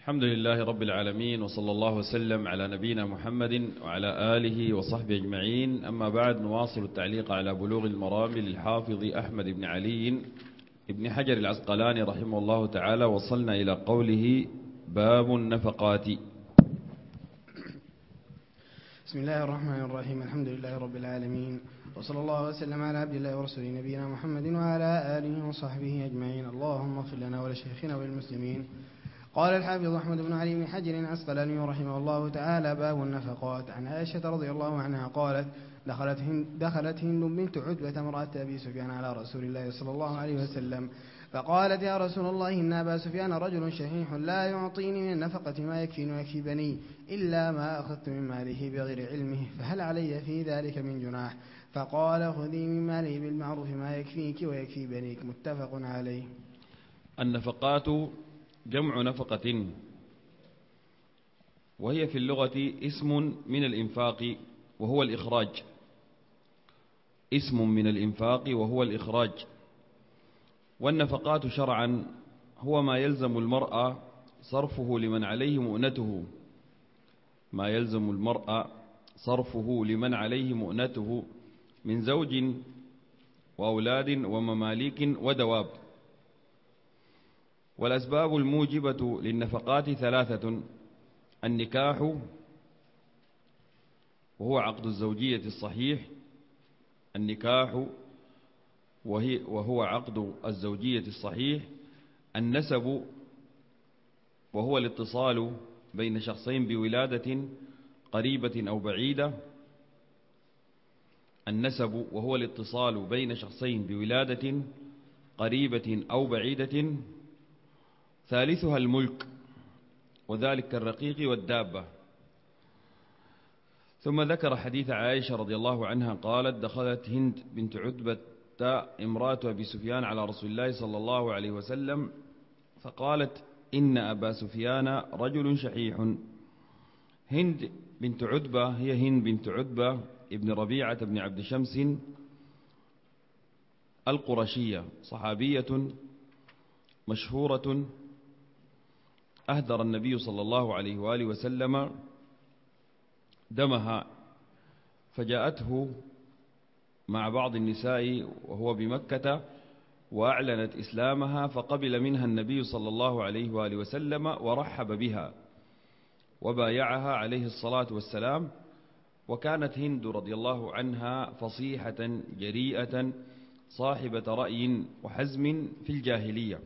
الحمد لله رب العالمين، وصلى الله وسلم على نبينا محمد وعلى آله وصحبه أجمعين. أما بعد، نواصل التعليق على بلوغ المرام للحافظ أحمد بن علي بن حجر العسقلاني رحمه الله تعالى. وصلنا إلى قوله: باب النفقات. بسم الله الرحمن الرحيم. الحمد لله رب العالمين، وصلى الله وسلم على عبد الله ورسوله نبينا محمد وعلى آله وصحبه أجمعين. اللهم اغفر لنا ولشيخنا وللمسلمين. قال الحافظ أحمد بن علي بن حجر العسقلاني رحمه الله تعالى: باب النفقات. عن عائشة رضي الله عنها قالت: دخلت هند بنت عتبة امرأة أبي سفيان على رسول الله صلى الله عليه وسلم فقالت: يا رسول الله، إن أبا سفيان رجل شحيح لا يعطيني من النفقة ما يكفيني ويكفي بني إلا ما أخذت من ماله بغير علمه، فهل علي في ذلك من جناح؟ فقال: خذي من ماله بالمعروف ما يكفيك ويكفي بنيك. متفق عليه. النفقات جمع نفقة، وهي في اللغة اسم من الإنفاق وهو الإخراج. اسم من الإنفاق وهو الإخراج. والنفقات شرعا هو ما يلزم المرأة صرفه لمن عليه مؤنته، ما يلزم المرأة صرفه لمن عليه مؤنته من زوج وأولاد ومماليك ودواب. والأسباب الموجبة للنفقات ثلاثة: النكاح وهو عقد الزوجية الصحيح، النكاح وهو عقد الزوجية الصحيح، النسب وهو الاتصال بين شخصين بولادة قريبة أو بعيدة، النسب وهو الاتصال بين شخصين بولادة قريبة أو بعيدة، ثالثها الملك، وذلك كالرقيق والدابة. ثم ذكر حديث عائشة رضي الله عنها قالت: دخلت هند بنت عتبة امرأة أبي سفيان على رسول الله صلى الله عليه وسلم فقالت: إن أبا سفيان رجل شحيح. هند بنت عتبة هي هند بنت عتبة ابن ربيعة بن عبد شمس القرشية، صحابية مشهورة أهدر النبي صلى الله عليه وآله وسلم دمها، فجاءته مع بعض النساء وهو بمكة وأعلنت إسلامها، فقبل منها النبي صلى الله عليه وآله وسلم ورحب بها وبايعها عليه الصلاة والسلام. وكانت هند رضي الله عنها فصيحة جريئة صاحبة رأي وحزم في الجاهلية.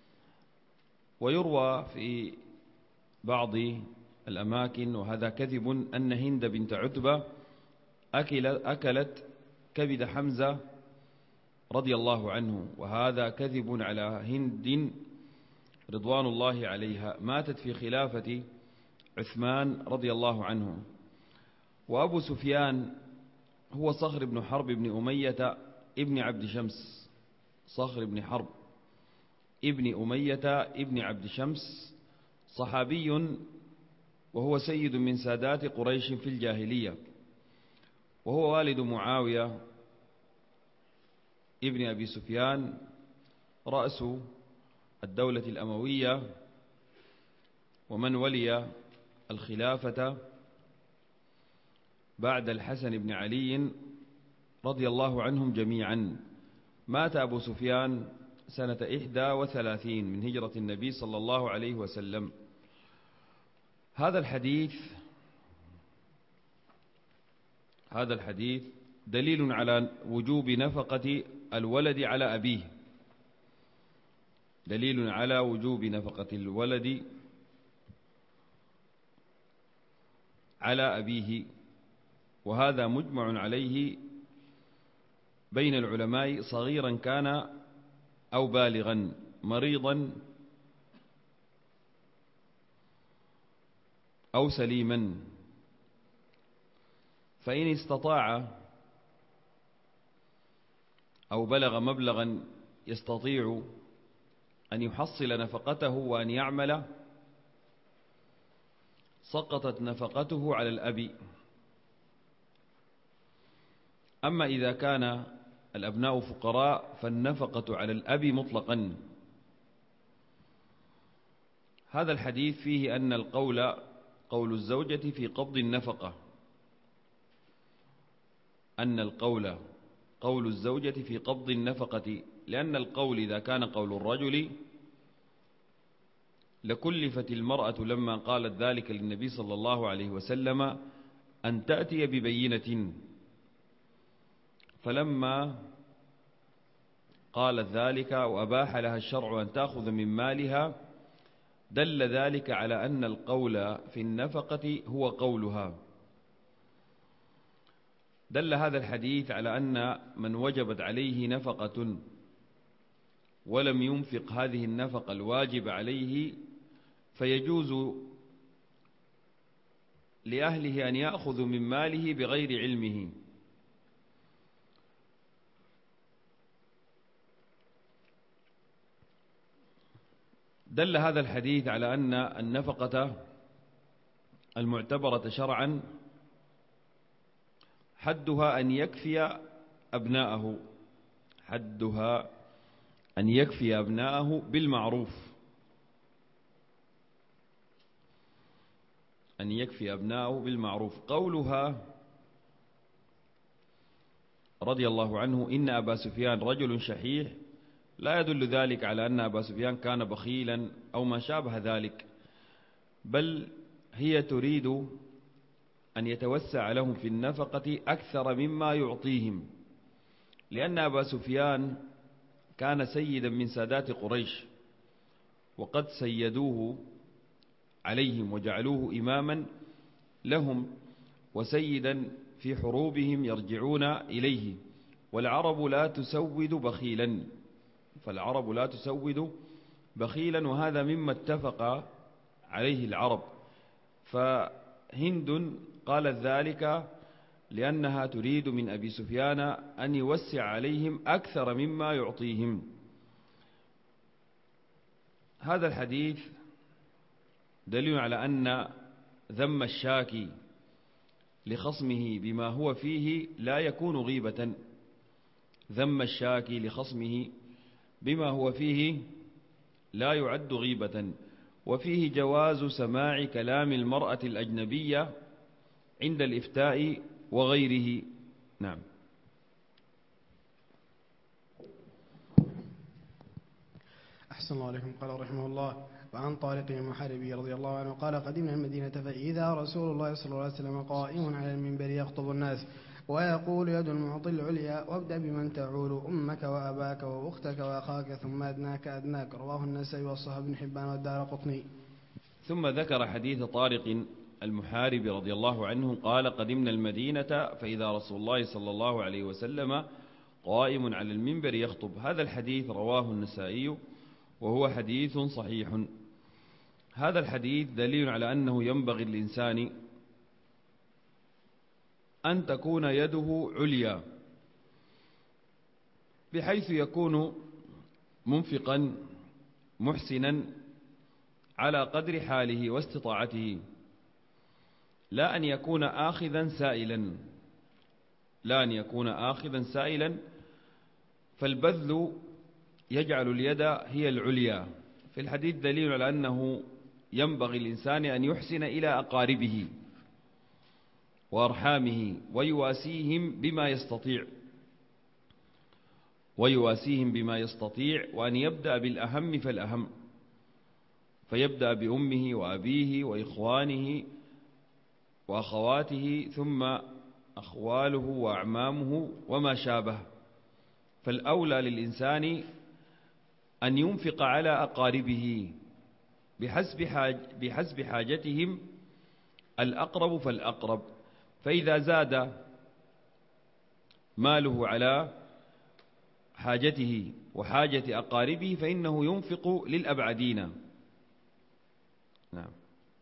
ويروى في بعض الأماكن، وهذا كذب، أن هند بنت عتبة أكلت كبد حمزة رضي الله عنه، وهذا كذب على هند رضوان الله عليها. ماتت في خلافة عثمان رضي الله عنه. وأبو سفيان هو صخر بن حرب بن أمية ابن عبد شمس، صخر بن حرب ابن أمية ابن عبد شمس، صحابي وهو سيد من سادات قريش في الجاهلية، وهو والد معاوية ابن أبي سفيان رأس الدولة الأموية ومن ولي الخلافة بعد الحسن بن علي رضي الله عنهم جميعا. مات أبو سفيان سنة 31 من هجرة النبي صلى الله عليه وسلم. هذا الحديث دليل على وجوب نفقة الولد على أبيه، دليل على وجوب نفقة الولد على أبيه، وهذا مجمع عليه بين العلماء صغيرا كان أو بالغا، مريضا أو سليما. فإن استطاع أو بلغ مبلغا يستطيع أن يحصل نفقته وأن يعمل، سقطت نفقته على الأب. أما إذا كان الأبناء فقراء فالنفقة على الأب مطلقا. هذا الحديث فيه أن القول قول الزوجة في قبض النفقة، أن القول قول الزوجة في قبض النفقة، لأن القول إذا كان قول الرجل لكلفت المرأة لما قالت ذلك للنبي صلى الله عليه وسلم أن تأتي ببينة، فلما قالت ذلك وأباح لها الشرع أن تأخذ من مالها دل ذلك على أن القول في النفقة هو قولها. دل هذا الحديث على أن من وجبت عليه نفقة ولم ينفق هذه النفقة الواجب عليه فيجوز لأهله أن يأخذوا من ماله بغير علمه. دل هذا الحديث على أن النفقة المعتبرة شرعا حدها أن يكفي أبناءه، حدها أن يكفي أبناءه بالمعروف، أن يكفي أبناءه بالمعروف. قولها رضي الله عنه إن أبا سفيان رجل شحيح لا يدل ذلك على أن أبا سفيان كان بخيلا أو ما شابه ذلك، بل هي تريد أن يتوسع لهم في النفقة أكثر مما يعطيهم، لأن أبا سفيان كان سيدا من سادات قريش وقد سيدوه عليهم وجعلوه إماما لهم وسيدا في حروبهم يرجعون إليه، والعرب لا تسود بخيلا، فالعرب لا تسود بخيلا، وهذا مما اتفق عليه العرب. فهند قالت ذلك لأنها تريد من أبي سفيان أن يوسع عليهم أكثر مما يعطيهم. هذا الحديث دليل على أن ذم الشاكي لخصمه بما هو فيه لا يكون غيبة، ذم الشاكي لخصمه بما هو فيه لا يعد غيبة. وفيه جواز سماع كلام المرأة الأجنبية عند الإفتاء وغيره. نعم. أحسن الله عليكم. قال رحمه الله: وعن طارق المحاربي رضي الله عنه قال: قدمنا المدينة فإذا رسول الله صلى الله عليه وسلم قائم على المنبر يخطب الناس ويقول: يد المعطي العليا، وابدأ بمن تعول، أمك وأباك وأختك وأخاك ثم أدناك أدناك. رواه النسائي والصحابي بن حبان والدارقطني. ثم ذكر حديث طارق المحاربي رضي الله عنه قال: قدمنا المدينة فإذا رسول الله صلى الله عليه وسلم قائم على المنبر يخطب. هذا الحديث رواه النسائي وهو حديث صحيح. هذا الحديث دليل على أنه ينبغي للإنسان أن تكون يده عليا، بحيث يكون منفقا محسنا على قدر حاله واستطاعته، لا أن يكون آخذا سائلا، لا أن يكون آخذا سائلا، فالبذل يجعل اليد هي العليا. في الحديث دليل على أنه ينبغي الإنسان أن يحسن إلى أقاربه وأرحامه ويواسيهم بما يستطيع، وأن يبدأ بالأهم فالأهم، فيبدأ بأمه وأبيه وإخوانه وأخواته ثم أخواله وأعمامه وما شابه. فالأولى للإنسان أن ينفق على أقاربه بحسب حاجتهم، الأقرب فالأقرب، فإذا زاد ماله على حاجته وحاجة أقاربه فإنه ينفق للأبعدين. نعم.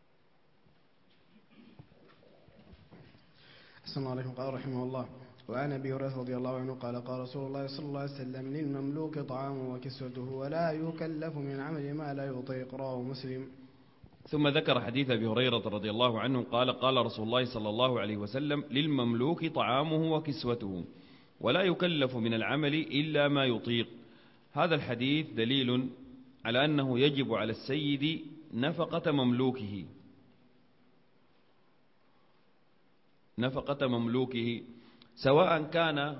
أحسن الله عليكم. قال رحمه الله: وعن أبي هريرة رضي الله عنه قال: قال رسول الله صلى الله عليه وسلم: للمملوك طعامه وكسوته ولا يكلف من عمل ما لا يطيق. رواه مسلم. ثم ذكر حديث أبي هريرة رضي الله عنه قال: قال رسول الله صلى الله عليه وسلم: للمملوك طعامه وكسوته ولا يكلف من العمل إلا ما يطيق. هذا الحديث دليل على أنه يجب على السيد نفقة مملوكه سواء كان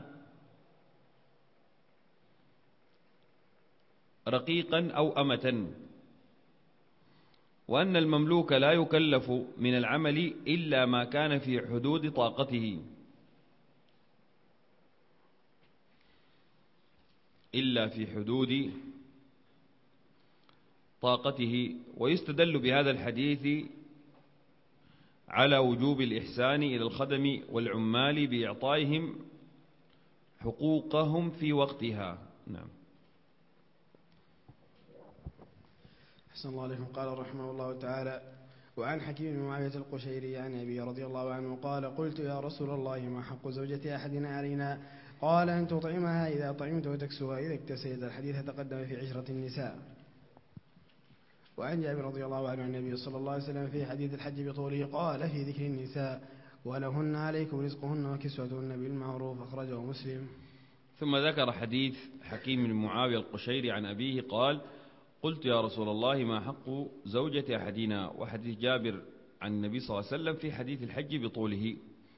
رقيقا أو أمة، وأن المملوك لا يكلف من العمل إلا ما كان في حدود طاقته، ويستدل بهذا الحديث على وجوب الإحسان إلى الخدم والعمال بإعطائهم حقوقهم في وقتها. نعم. أحسن الله عليكم. قال رحمه الله تعالى: وعن حكيم بن معاوية القشيري عن أبي رضي الله عنه قال: قلت يا رسول الله ما حق زوجة أحدنا علينا؟ قال: أن تطعمها إذا طعمت وتكسوها إذا اكتسيت. الحديث تقدم في عشرة النساء. وعن جابر رضي الله عنه عن النبي صلى الله عليه وسلم في حديث الحج بطوله قال في ذكر النساء: ولهن عليكم رزقهن وكسوتهن بالمعروف. أخرجه مسلم. ثم ذكر حديث حكيم بن معاوية القشيري عن أبيه قال: قلت يا رسول الله ما حق زوجة أحدنا، وحديث جابر عن النبي صلى الله عليه وسلم في حديث الحج بطوله.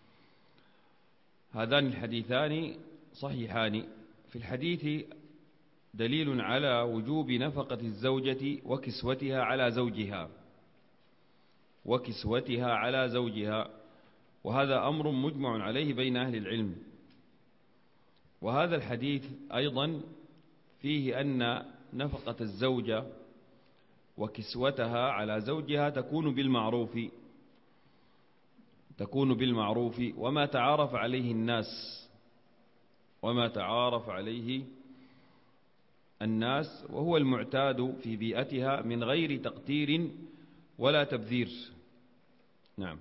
هذان الحديثان صحيحان. في الحديث دليل على وجوب نفقة الزوجة وكسوتها على زوجها، وهذا أمر مجمع عليه بين أهل العلم. وهذا الحديث أيضا فيه أن نفقة الزوجة وكسوتها على زوجها تكون بالمعروف وما تعارف عليه الناس وهو المعتاد في بيئتها من غير تقتير ولا تبذير. نعم.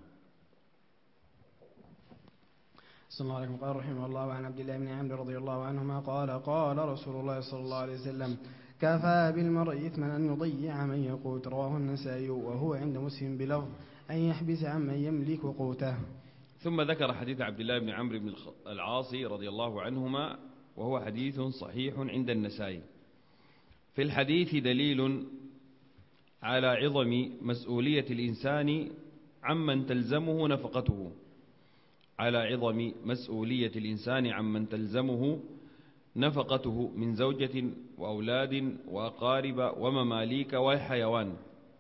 صلى الله عليه وسلم. قال رحمه الله: عن عبد الله بن عمرو رضي الله عنهما قال: قال رسول الله صلى الله عليه وسلم: كفى بالمرء إثما أن يضيع من يقوت. رواه النسائي، وهو عند مسلم بلفظ أن يحبس عمن يملك قوته. ثم ذكر حديث عبد الله بن عمرو بن العاص رضي الله عنهما، وهو حديث صحيح عند النسائي. في الحديث دليل على عظم مسؤولية الإنسان عمن تلزمه نفقته من زوجة وأولاد وأقارب ومماليك وحيوان.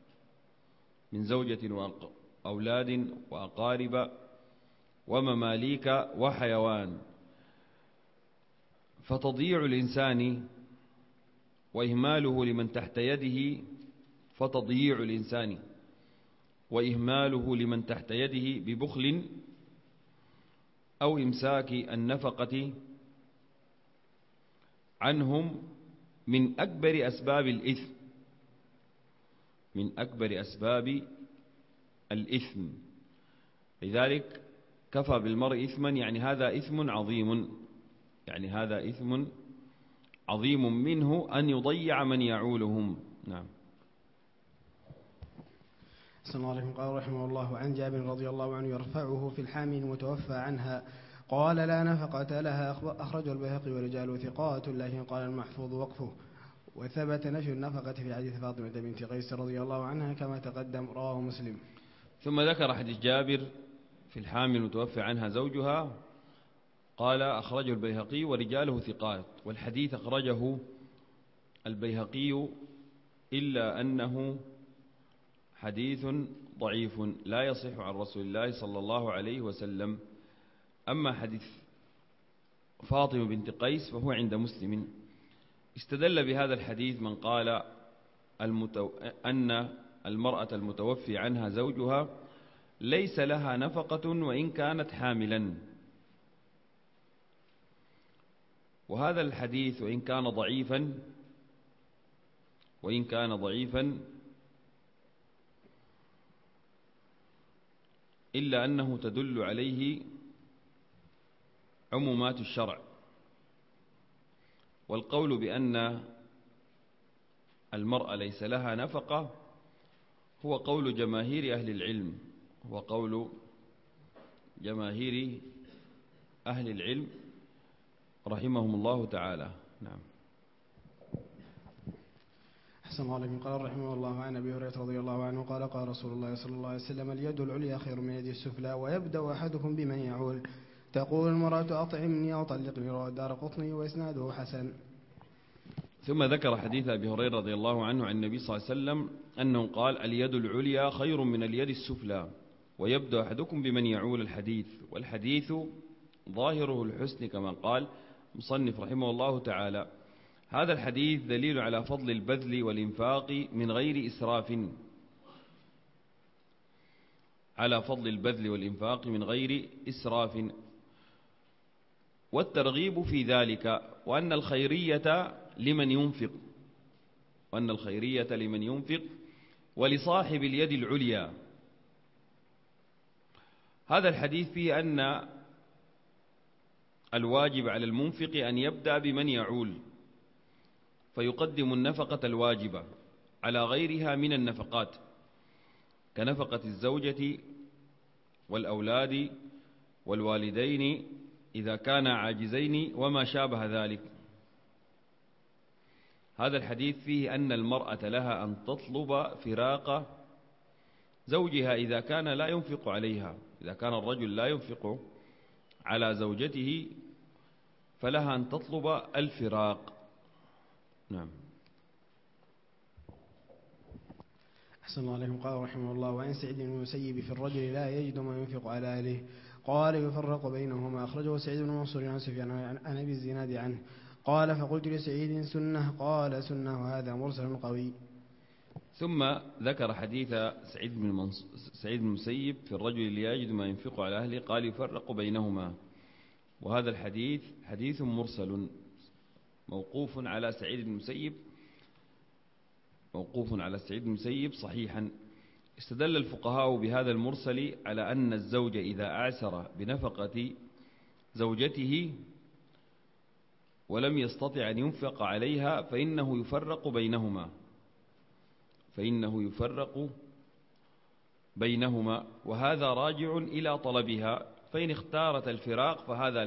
فتضييع الإنسان وإهماله لمن تحت يده ببخل أو إمساك النفقة عنهم من أكبر أسباب الإثم. لذلك كفى بالمرء إثما، يعني هذا إثم عظيم منه أن يضيع من يعولهم. نعم. صلى الله عليه وسلم. قال رحمه الله: عن جابر رضي الله عنه يرفعه في الحامل المتوفى عنها قال: لا نفقة لها. أخرجه البيهقي ورجاله ثقات، لكن قال المحفوظ وقفه. وثبت نفي النفقة في حديث فاطمة بنت قيس رضي الله عنها كما تقدم. رواه مسلم. ثم ذكر حديث جابر في الحامل المتوفى عنها زوجها قال: أخرجه البيهقي ورجاله ثقات. والحديث أخرجه البيهقي إلا أنه حديث ضعيف لا يصح عن رسول الله صلى الله عليه وسلم. أما حديث فاطمة بنت قيس فهو عند مسلم. استدل بهذا الحديث من قال أن المرأة المتوفي عنها زوجها ليس لها نفقة وإن كانت حاملا. وهذا الحديث وإن كان ضعيفا إلا أنه تدل عليه عمومات الشرع. والقول بأن المرأة ليس لها نفقة هو قول جماهير أهل العلم رحمهم الله تعالى. نعم. أحسن الله عليكم. قال رحمه الله عن أبي هريرة رضي الله عنه قال قال رسول الله صلى الله عليه وسلم اليد العليا خير من اليد السفلى ويبدأ أحدكم بمن يعول. تقول المرأة أطعمني أو طلقني، رواه الدارقطني وإسناده حسن. ثم ذكر حديث أبي هريرة رضي الله عنه عن النبي صلى الله عليه وسلم أنه قال اليد العليا خير من اليد السفلى ويبدأ أحدكم بمن يعول الحديث. والحديث ظاهره الحسن كما قال مصنف رحمه الله تعالى. هذا الحديث دليل على فضل البذل والإنفاق من غير إسراف، على فضل البذل والإنفاق من غير إسراف، والترغيب في ذلك، وأن الخيرية لمن ينفق ولصاحب اليد العليا. هذا الحديث فيه أن الواجب على المنفق أن يبدأ بمن يعول، فيقدم النفقة الواجبة على غيرها من النفقات كنفقة الزوجة والأولاد والوالدين إذا كانا عاجزين وما شابه ذلك. هذا الحديث فيه أن المرأة لها أن تطلب فراق زوجها إذا كان لا ينفق عليها. إذا كان الرجل لا ينفق على زوجته فلها أن تطلب الفراق. نعم. أحسن الله عليكم. قال رحمه الله وعن سعيد بن المسيب في الرجل لا يجد ما ينفق على أهله قال يفرق بينهما. أخرجه سعيد بن منصور عن سفيان عن أبي الزناد عنه قال فقلت لسعيد سنة قال سنة وهذا مرسل قوي. ثم ذكر حديث سعيد بن المسيب في الرجل لا يجد ما ينفق على أهله قال يفرق بينهما. وهذا الحديث حديث مرسل موقوف على سعيد بن المسيب صحيحا. استدل الفقهاء بهذا المرسل على أن الزوج إذا أعسر بنفقة زوجته ولم يستطع أن ينفق عليها فإنه يفرق بينهما وهذا راجع إلى طلبها، فإن اختارت الفراق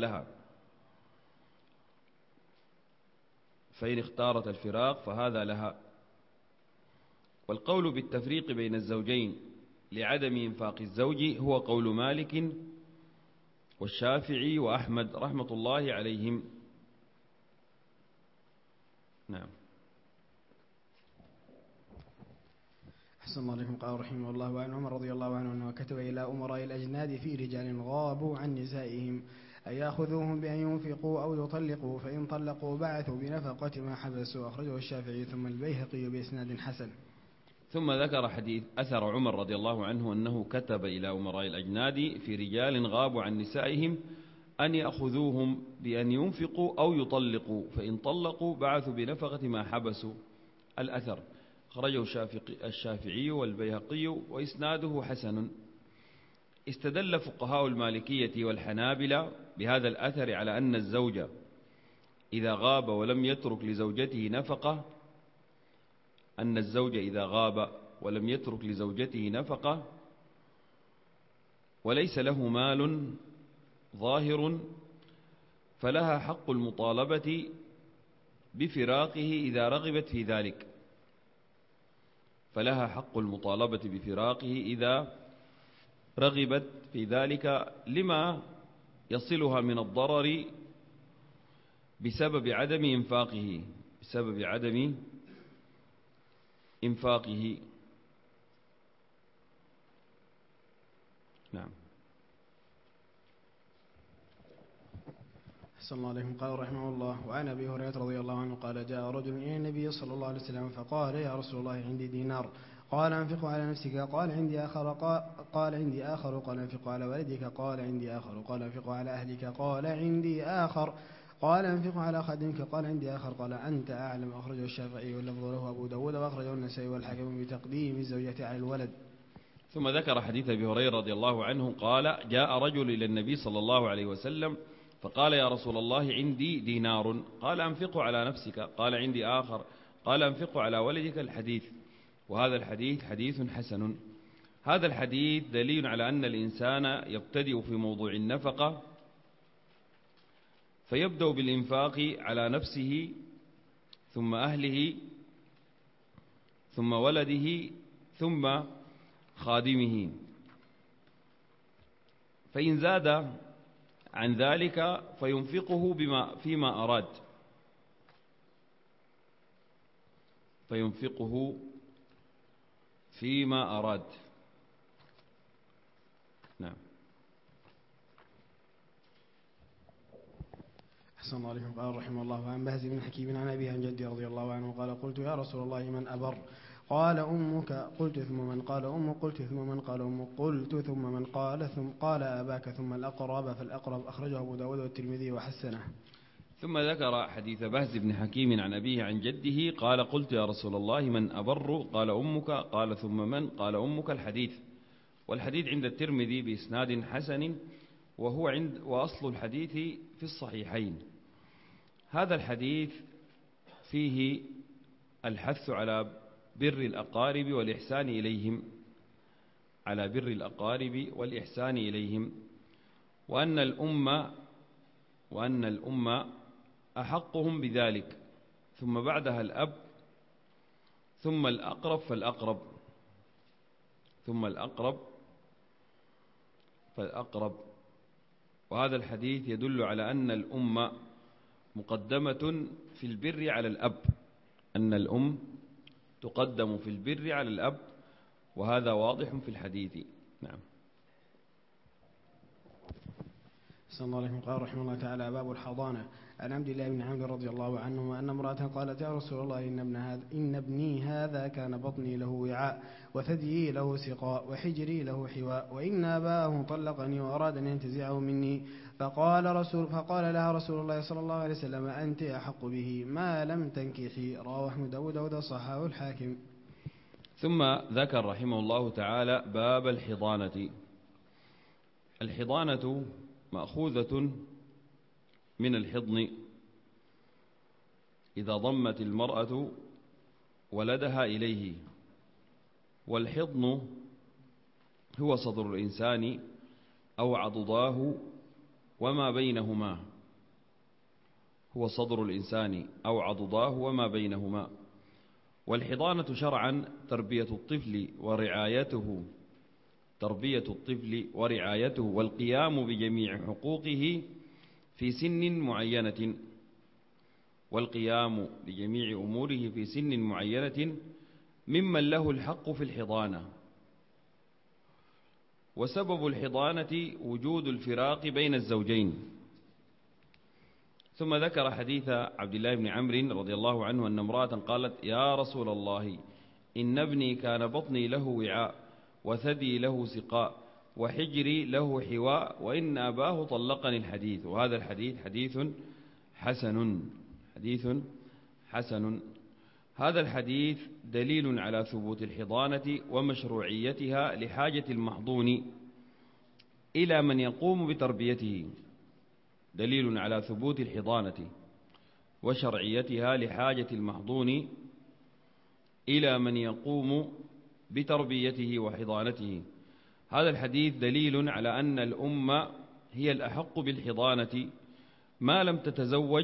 فهذا لها. والقول بالتفريق بين الزوجين لعدم إنفاق الزوج هو قول مالك والشافعي وأحمد رحمة الله عليهم. نعم. أحسن الله عليكم. قال رحمه الله وعن عمر رضي الله عنه أنه كتب إلى أمراء الأجناد في رجال غابوا عن نسائهم أن يأخذوهم بأن ينفقوا أو يطلقوا، فإن طلقوا بعثوا بنفقة ما حبسوا. أخرجه الشافعي ثم البيهقي بإسناد حسن. ثم ذكر حديث أثر عمر رضي الله عنه أنه كتب إلى أمراء الأجناد في رجال غابوا عن نسائهم أن يأخذوهم بأن ينفقوا أو يطلقوا، فإن طلقوا بعثوا بنفقة ما حبسوا. الأثر خرجه الشافعي والبيهقي وإسناده حسن. استدل فقهاء المالكية والحنابلة بهذا الأثر على أن الزوج إذا غاب ولم يترك لزوجته نفقة وليس له مال ظاهر فلها حق المطالبة بفراقه إذا رغبت في ذلك لما يصلها من الضرر بسبب عدم إنفاقه. نعم. أحسن الله عليكم. قال رحمه الله وعن أبي هريرة رضي الله عنه قال جاء رجل إلى النبي صلى الله عليه وسلم فقال يا رسول الله عندي دينار قال أنفقه على نفسك قال عندي آخر قال عندي آخر قال أنفقه على والدك قال عندي آخر قال أنفقه على أهلك قال عندي آخر قال أنفقه على خادمك قال عندي آخر قال أنت أعلم. أخرجه الشافعي واللفظ له أبو داود وأخرجه النسائي والحاكم بتقديم الزوجة على الولد. ثم ذكر حديث أبي هريرة رضي الله عنه قال جاء رجل إلى النبي صلى الله عليه وسلم فقال يا رسول الله عندي دينار قال أنفقه على نفسك قال عندي آخر قال أنفقه على ولدك. الحديث. وهذا الحديث حديث حسن. هذا الحديث دليل على أن الإنسان يبتدئ في موضوع النفقة فيبدأ بالإنفاق على نفسه ثم أهله ثم ولده ثم خادمه، فإن زاد عن ذلك فينفقه فيما أراد، فينفقه فيما أراد. نعم. أحسن الله عليكم. قال رحمه الله: عن بهز بن حكيم عن أبيه عن جدي رضي الله عنه قال: قلت يا رسول الله من أبر؟ قال أمك. قلت ثم من؟ قال أمك. قلت ثم من؟ قال أمك. قلت ثم من؟ قال أباك ثم الأقرب فالأقرب. أخرجه أبو داود والترمذي وحسنه. ثم ذكر حديث بهز بن حكيم عن أبيه عن جده قال: قلت يا رسول الله من أبر؟ قال أمك. قال ثم من؟ قال أمك. الحديث. والحديث عند الترمذي بإسناد حسن، وأصل الحديث في الصحيحين. هذا الحديث فيه الحث على بر الأقارب والإحسان إليهم، على بر الأقارب والإحسان إليهم، وأن الأمة أحقهم بذلك، ثم بعدها الأب، ثم الأقرب فالأقرب، ثم الأقرب فالأقرب. وهذا الحديث يدل على أن الأمة مقدمة في البر على الأب، أن الأم تقدم في البر على الأب، وهذا واضح في الحديث. نعم. صلى الله عليه وسلم. قال رحمه الله تعالى: باب الحضانة. عن عبد الله بن عمرو رضي الله عنهما أن امرأة قالت: يا رسول الله إن ابني هذا كان بطني له وعاء، وثديي له سقاء، وحجري له حواء، وإن أباه طلقني وأراد أن ينتزعه مني. فقال لها رسول الله صلى الله عليه وسلم: أنت أحق به ما لم تنكحي. رواه أحمد أبو داود وصححه الحاكم. ثم ذكر رحمه الله تعالى باب الحضانة. الحضانة مأخوذة من الحضن، إذا ضمت المرأة ولدها إليه. والحضن هو صدر الإنسان أو عضداه وما بينهما، هو صدر الإنسان أو عضداه وما بينهما. والحضانة شرعا تربية الطفل ورعايته، تربية الطفل ورعايته والقيام بجميع حقوقه في سن معينة، والقيام بجميع أموره في سن معينة ممن له الحق في الحضانة. وسبب الحضانة وجود الفراق بين الزوجين. ثم ذكر حديث عبد الله بن عمرو رضي الله عنه أن امرأة قالت: يا رسول الله إن ابني كان بطني له وعاء، وثدي له سقاء، وحجري له حواء، وإن أباه طلقني. الحديث. وهذا الحديث حديث حسن، حديث حسن. هذا الحديث دليل على ثبوت الحضانة ومشروعيتها لحاجة المحضون إلى من يقوم بتربيته، دليل على ثبوت الحضانة وشرعيتها لحاجة المحضون إلى من يقوم بتربيته وحضانته. هذا الحديث دليل على أن الأمة هي الأحق بالحضانة ما لم تتزوج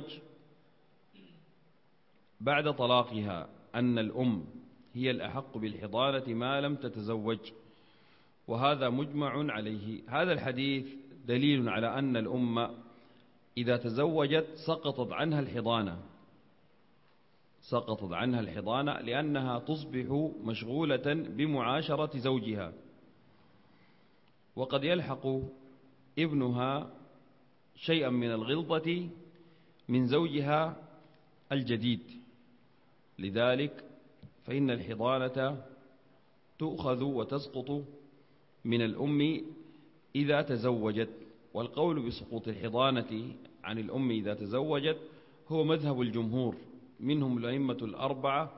بعد طلاقها، أن الأم هي الأحق بالحضانة ما لم تتزوج، وهذا مجمع عليه. هذا الحديث دليل على أن الأمة إذا تزوجت سقطت عنها الحضانة، سقطت عنها الحضانة لأنها تصبح مشغولة بمعاشرة زوجها، وقد يلحق ابنها شيئا من الغلظة من زوجها الجديد. لذلك فإن الحضانة تؤخذ وتسقط من الأم إذا تزوجت. والقول بسقوط الحضانة عن الأم إذا تزوجت هو مذهب الجمهور، منهم الأئمة الأربعة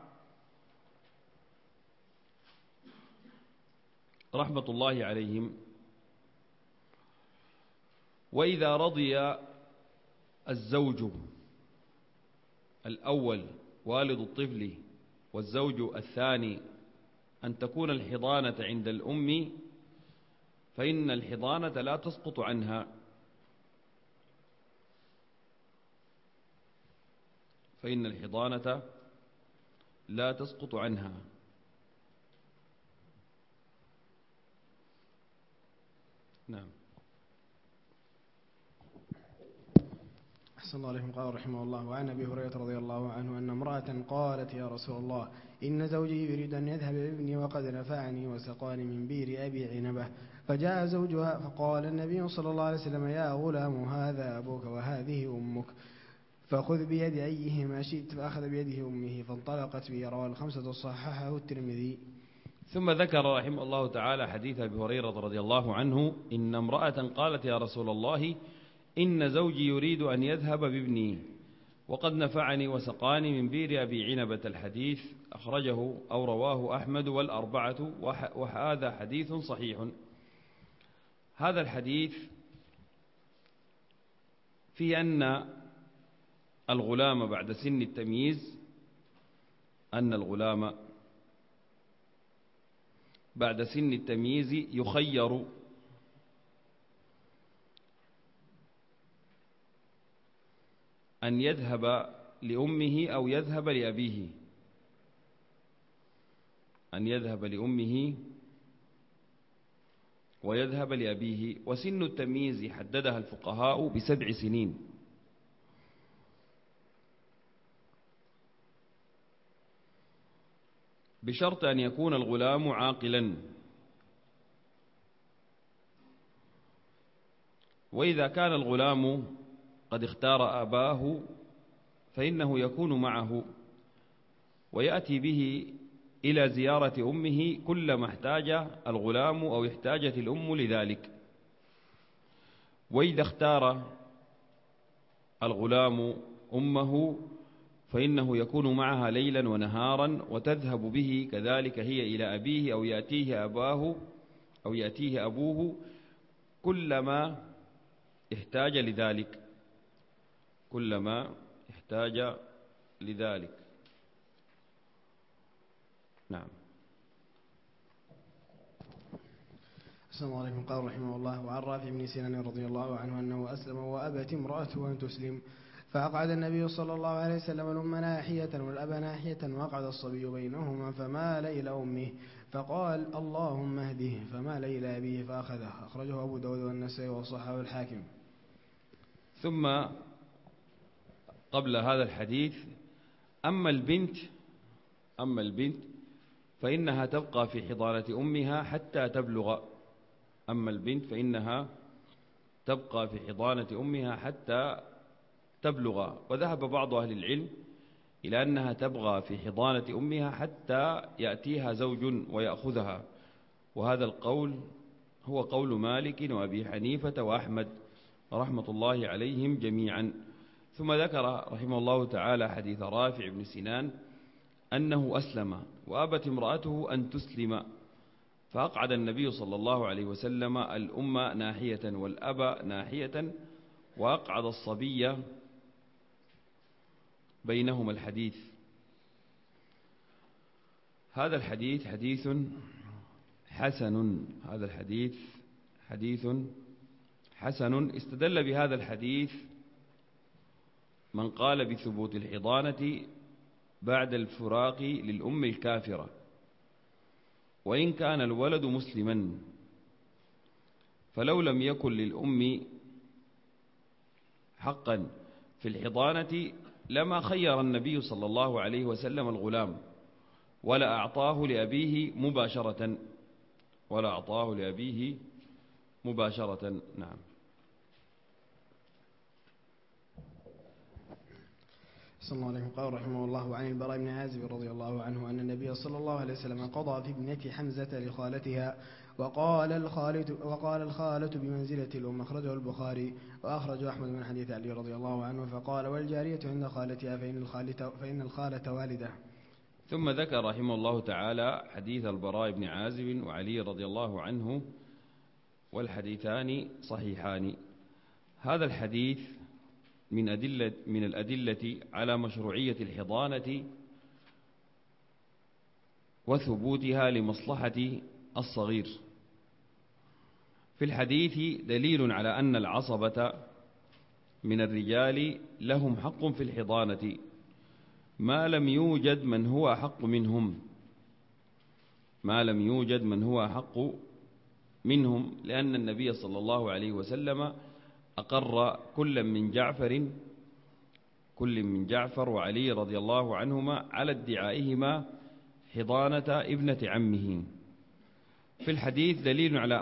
رحمة الله عليهم. وإذا رضي الزوج الأول والد الطفل والزوج الثاني أن تكون الحضانة عند الأم، فإن الحضانة لا تسقط عنها، فإن الحضانة لا تسقط عنها. نعم. أحسن الله عليكم. قال رحمه الله: وعن أبي هريرة رضي الله عنه أن امرأة قالت: يا رسول الله، إن زوجي يريد أن يذهب بابني وقد نفعني وسقاني من بير أبي عنبة. فجاء زوجها فقال النبي صلى الله عليه وسلم: يا غلام، هذا أبوك وهذه أمك، فخذ بيد أيهما شئت. فأخذ بيده أمه فانطلقت به. رواه الخمسة وصححه الترمذي. ثم ذكر رحمه الله تعالى حديث أبي هريرة رضي الله عنه: إن امرأة قالت: يا رسول الله، إن زوجي يريد أن يذهب بابني وقد نفعني وسقاني من بير أبي عنبة. الحديث أخرجه أو رواه أحمد والأربعة، وهذا حديث صحيح. هذا الحديث فيه أن الغلام بعد سن التمييز، بعد سن التمييز يخير أن يذهب لأمه أو يذهب لأبيه، أن يذهب لأمه ويذهب لأبيه. وسن التمييز حددها الفقهاء ب7 سنين، بشرط أن يكون الغلام عاقلا. وإذا كان الغلام قد اختار أباه فإنه يكون معه ويأتي به إلى زيارة أمه كلما احتاج الغلام أو احتاجت الأم لذلك. وإذا اختار الغلام أمه فإنه يكون معها ليلا ونهارا، وتذهب به كذلك هي إلى أبيه أو يأتيه أبوه كلما احتاج لذلك. نعم. السلام عليكم. قال رحمه الله: وعن رافع بن سنان رضي الله عنه أنه أسلم وأبت امرأته أن تسلم، فأقعد النبي صلى الله عليه وسلم الأم ناحية والأب ناحية، وأقعد الصبي بينهما فمال إلى أمه فقال: اللهم اهده، فمال إلى أبيه فأخذه. أخرجه أبو داود والنسائي وصححه الحاكم. ثم قبل هذا الحديث: أما البنت فإنها تبقى في حضانة أمها حتى تبلغ. أما البنت فإنها تبقى في حضانة أمها حتى تبلغ. وذهب بعض أهل العلم إلى أنها تبقى في حضانة أمها حتى يأتيها زوج ويأخذها، وهذا القول هو قول مالك وأبي حنيفة وأحمد رحمة الله عليهم جميعا. ثم ذكر رحمه الله تعالى حديث رافع بن سنان أنه أسلم وأبت امرأته أن تسلم، فأقعد النبي صلى الله عليه وسلم الأم ناحية والأب ناحية، وأقعد الصبي بينهما. الحديث هذا الحديث حديث حسن. هذا الحديث حديث حسن. استدل بهذا الحديث من قال بثبوت الحضانة بعد الفراق للأم الكافرة وإن كان الولد مسلما، فلو لم يكن للأم حقا في الحضانة لما خير النبي صلى الله عليه وسلم الغلام ولا أعطاه لأبيه مباشرة. نعم. صلى الله عليه وسلم. قال رحمه الله: عن البراء بن عازب رضي الله عنه أن النبي صلى الله عليه وسلم قضى في ابنة حمزة لخالتها، وقال الخالة بمنزلة الأم. أخرجه البخاري وأخرجه أحمد من حديث علي رضي الله عنه. فقال: والجارية عند خالتها فإن الخالة والدة. ثم ذكر رحمه الله تعالى حديث البراء بن عازب وعلي رضي الله عنه، والحديثان صحيحان. هذا الحديث من الأدلة على مشروعية الحضانة وثبوتها لمصلحة الصغير. في الحديث دليل على أن العصبة من الرجال لهم حق في الحضانة ما لم يوجد من هو أحق منهم لأن النبي صلى الله عليه وسلم أقر كل من جعفر وعلي رضي الله عنهما على ادعائهما حضانة ابنة عمه. في الحديث دليل على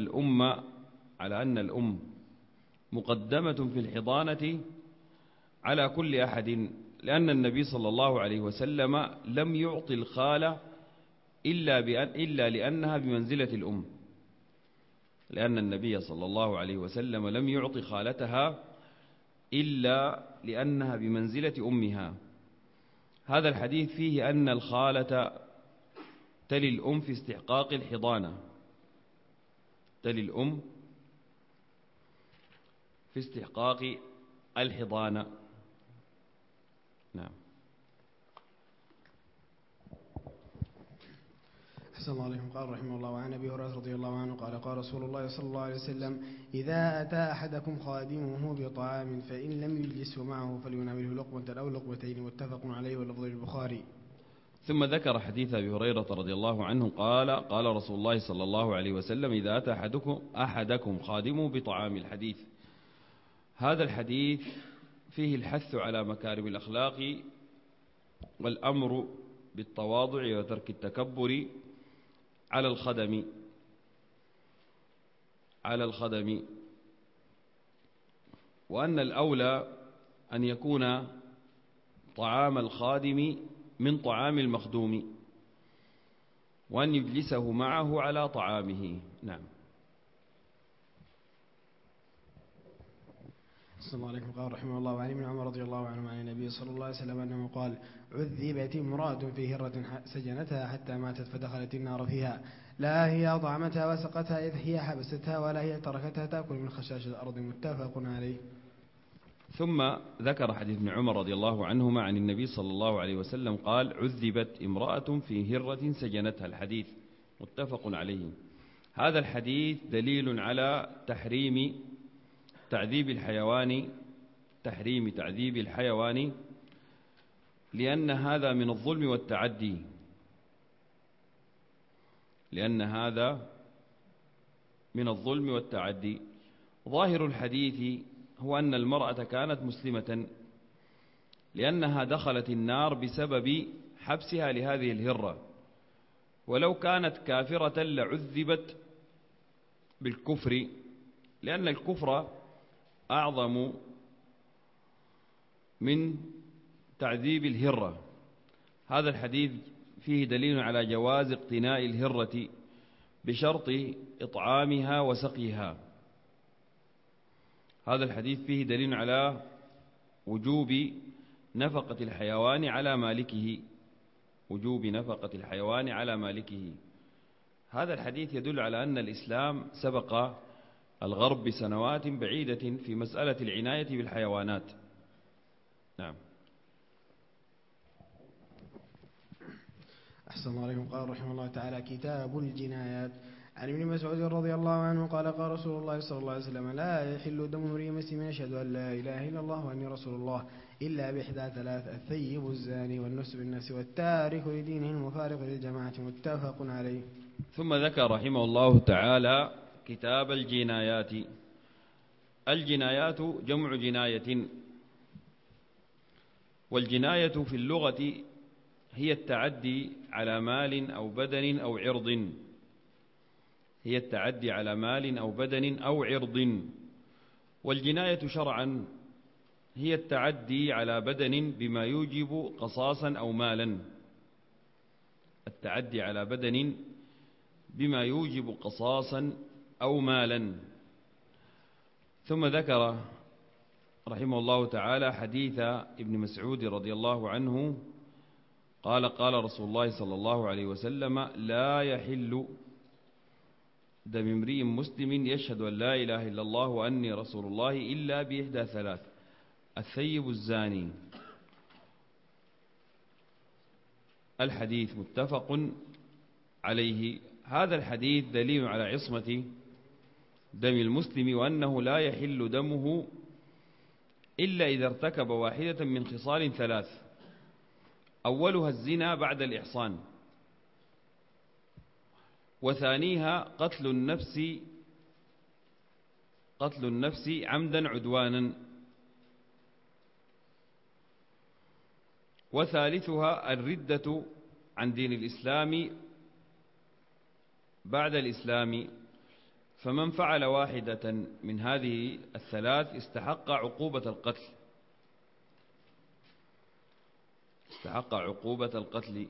أن الأم مقدمة في الحضانة على كل أحد، لأن النبي صلى الله عليه وسلم لم يعطي الخالة إلا لأنها بمنزلة الأم، لأن النبي صلى الله عليه وسلم لم يعطي خالتها إلا لأنها بمنزلة أمها. هذا الحديث فيه أن الخالة تلي الأم في استحقاق الحضانة، تلي الأم في استحقاق الحضانة. نعم. أحسن الله عليكم. قال رحمه الله: وعن أبي هريرة رضي الله عنه قال: قال رسول الله صلى الله عليه وسلم: إذا أتى أحدكم خادمه بطعام فإن لم يجلسه معه فليناوله لقمة أو لقمتين، متفق عليه واللفظ للبخاري. ثم ذكر حديث أبي هريرة رضي الله عنه قال: قال رسول الله صلى الله عليه وسلم: إذا أتى أحدكم خادمه بطعام. الحديث، هذا الحديث فيه الحث على مكارم الأخلاق والأمر بالتواضع وترك التكبر على الخدم، وأن الأولى أن يكون طعام الخادم من طعام المخدوم، وأن يجلسه معه على طعامه. نعم. صلى الله عليه وسلم. قال رحمه الله: وعن ابن عمر رضي الله عنه عن النبي صلى الله عليه وسلم أنه قال: عذبت امرأة في هرة سجنتها حتى ماتت فدخلت النار فيها، لا هي أطعمتها وسقتها إذ هي حبستها، ولا هي تركتها تأكل من خشاش الأرض، متفق عليه. ثم ذكر حديث ابن عمر رضي الله عنهما عن النبي صلى الله عليه وسلم قال: عذبت امرأة في هرة سجنتها. الحديث متفق عليه. هذا الحديث دليل على تحريم تعذيب الحيوان، لأن هذا من الظلم والتعدي. ظاهر الحديث هو أن المرأة كانت مسلمة، لأنها دخلت النار بسبب حبسها لهذه الهرة، ولو كانت كافرة لعذبت بالكفر، لأن الكفر أعظم من تعذيب الهرة. هذا الحديث فيه دليل على جواز اقتناء الهرة بشرط إطعامها وسقيها. هذا الحديث فيه دليل على وجوب نفقة الحيوان على مالكه. هذا الحديث يدل على أن الإسلام سبق الغرب بسنوات بعيدة في مسألة العناية بالحيوانات. نعم. أحسن الله عليكم. قال رحمه الله تعالى: كتاب الجنايات. عن ابن مسعود رضي الله عنه قال: قال رسول الله صلى الله عليه وسلم: لا يحل دم امرئ مسلم يشهد أن لا إله إلا الله وأني رسول الله إلا بإحدى ثلاث: الثيب الزاني والنفس بالنفس والتارك لدينه المفارق للجماعة، متفق عليه. ثم ذكر رحمه الله تعالى كتاب الجنايات. الجنايات جمع جناية، والجناية في اللغة هي التعدي على مال أو بدن أو عرض. والجناية شرعا هي التعدي على بدن بما يوجب قصاصا أو مالا. التعدي على بدن بما يوجب قصاصا أو مالا. ثم ذكر رحمه الله تعالى حديث ابن مسعود رضي الله عنه قال: قال رسول الله صلى الله عليه وسلم: لا يحل دم امرئ مسلم يشهد أن لا إله إلا الله وأني رسول الله إلا بإحدى ثلاث: الثيب الزاني. الحديث متفق عليه. هذا الحديث دليل على عصمة دم المسلم، وأنه لا يحل دمه إلا إذا ارتكب واحدة من خصال ثلاث: أولها الزنا بعد الإحصان، وثانيها قتل النفس عمدا عدوانا، وثالثها الردة عن دين الإسلام بعد الإسلام. فمن فعل واحدة من هذه الثلاث استحق عقوبة القتل.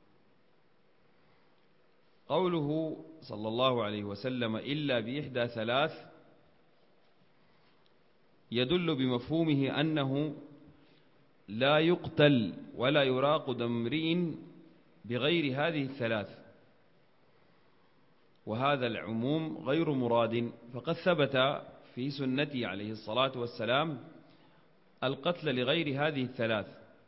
قوله صلى الله عليه وسلم إلا بإحدى ثلاث يدل بمفهومه أنه لا يقتل ولا يراق دم امرئ بغير هذه الثلاث، وهذا العموم غير مراد، فقد ثبت في سنته عليه الصلاة والسلام القتل لغير هذه الثلاث.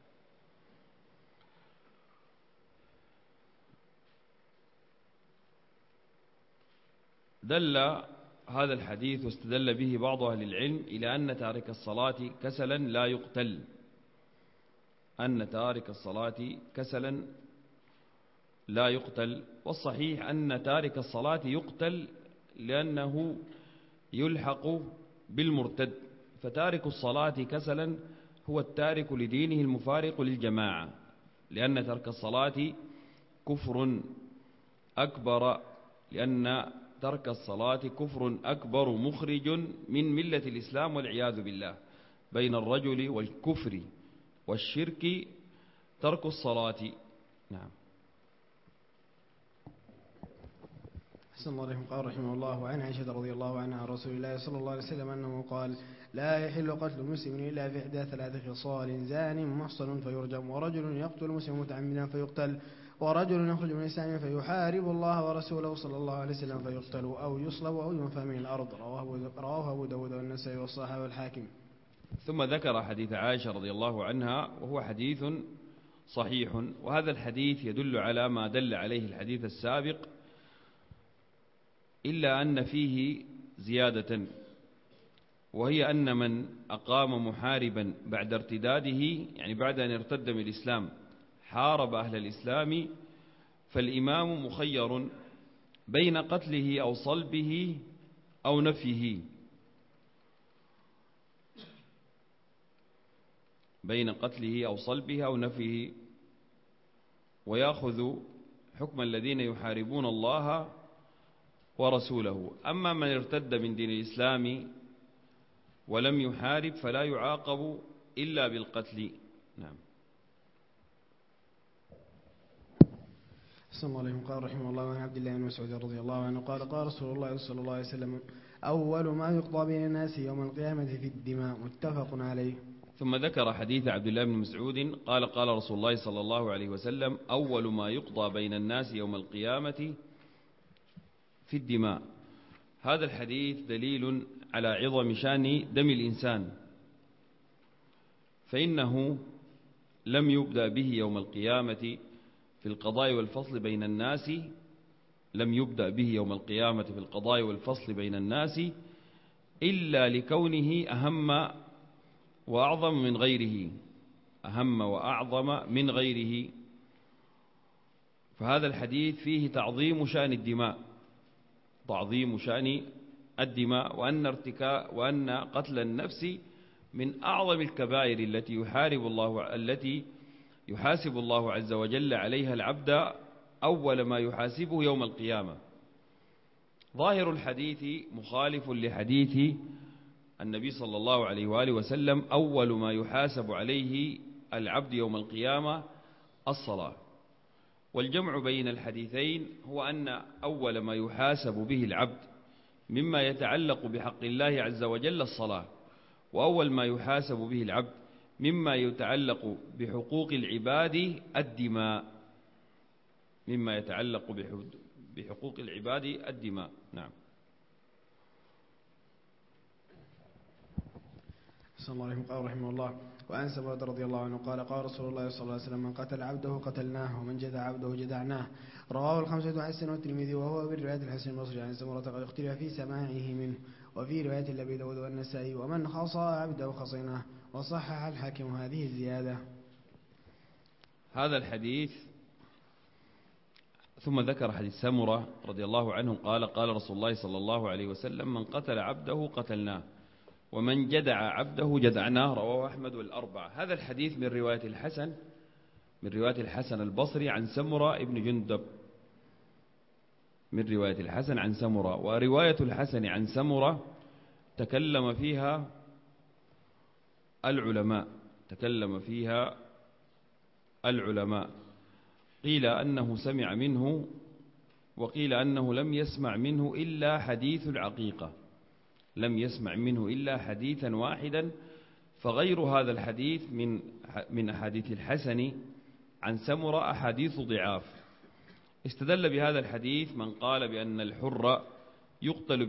دل هذا الحديث واستدل به بعض أهل العلم إلى أن تارك الصلاة كسلا لا يقتل، أن تارك الصلاة كسلا لا يقتل. والصحيح أن تارك الصلاة يقتل لأنه يلحق بالمرتد، فتارك الصلاة كسلا هو التارك لدينه المفارق للجماعة، لأن ترك الصلاة كفر أكبر، لأن ترك الصلاة كفر أكبر مخرج من ملة الإسلام والعياذ بالله. بين الرجل والكفر والشرك ترك الصلاة. نعم. أحسن الله عليكم. قال رحمه الله عن عائشة رضي الله عنها عن رسول الله صلى الله عليه وسلم أنه قال: لا يحل قتل مسلم إلا في إحدى ثلاث خصال: زان محصن فيرجم، ورجل يقتل مسلم متعمدا فيقتل، ورجل يخرج من الإسلام فيحارب الله ورسوله صلى الله عليه وسلم فيقتل أو يصلب أو ينفى من الأرض. رواه أبو داود والنسائي والصحيح والحاكم. ثم ذكر حديث عائشة رضي الله عنها، وهو حديث صحيح، وهذا الحديث يدل على ما دل عليه الحديث السابق، إلا أن فيه زيادة، وهي أن من أقام محاربا بعد ارتداده، يعني بعد أن ارتد من الإسلام حارب أهل الإسلام، فالإمام مخير بين قتله أو صلبه أو نفيه، بين قتله أو صلبه أو نفيه، ويأخذ حكم الذين يحاربون الله ورسوله. أما من ارتد من دين الإسلام ولم يحارب فلا يعاقب إلا بالقتل. نعم. صلى الله عليه وسلم. قال رحمه الله عن عبد الله بن مسعود رضي الله عنه قال: قال رسول الله صلى الله عليه وسلم: أول ما يقضى بين الناس يوم القيامة في الدماء. متفق عليه. ثم ذكر حديث عبد الله بن مسعود قال: قال رسول الله صلى الله عليه وسلم: أول ما يقضى بين الناس يوم القيامة في الدماء. هذا الحديث دليل على عظم شأن دم الإنسان، فإنه لم يبدأ به يوم القيامة في القضاء والفصل بين الناس، لم يبدأ به يوم القيامة في القضاء والفصل بين الناس إلا لكونه أهم وأعظم من غيره، أهم وأعظم من غيره. فهذا الحديث فيه تعظيم شأن الدماء، تعظيم شأن الدماء، وأن قتل النفس من أعظم الكبائر التي يحاسب الله عز وجل عليها العبد أول ما يحاسبه يوم القيامة. ظاهر الحديث مخالف لحديث النبي صلى الله عليه وآله وسلم: أول ما يحاسب عليه العبد يوم القيامة الصلاة. والجمع بين الحديثين هو أن أول ما يحاسب به العبد مما يتعلق بحق الله عز وجل الصلاة، وأول ما يحاسب به العبد مما يتعلق بحقوق العباد الدماء، مما يتعلق بحقوق العباد الدماء. نعم. صلى الله عليه وسلم. قال رحمه الله وعن سمرة رضي الله عنه قال: قال رسول الله صلى الله عليه وسلم: من قتل عبده قتلناه، ومن جدع عبده جدعناه. رواه الخمسة حسن والترمذي، وهو بالرواية الحسن البصري عن سمرة قد اختلف في سماعه منه، وفي رواية لأبي داود والنسائي: ومن خصى عبده خصيناه. وصحح الحاكم هذه الزيادة. هذا الحديث ثم ذكر حديث سمرة رضي الله عنه قال قال رسول الله صلى الله عليه وسلم: من قتل عبده قتلناه، ومن جدع عبده جدعناه. رواه أحمد والأربعة. هذا الحديث من رواية الحسن البصري عن سمرة ابن جندب، من رواية الحسن عن سمرة. ورواية الحسن عن سمرة تكلم فيها العلماء، قيل أنه سمع منه، وقيل أنه لم يسمع منه إلا حديث العقيقة، لم يسمع منه إلا حديثا واحدا، فغير هذا الحديث من أحاديث الحسن عن سمرة أحاديث ضعاف. استدل بهذا الحديث من قال بأن الحر يقتل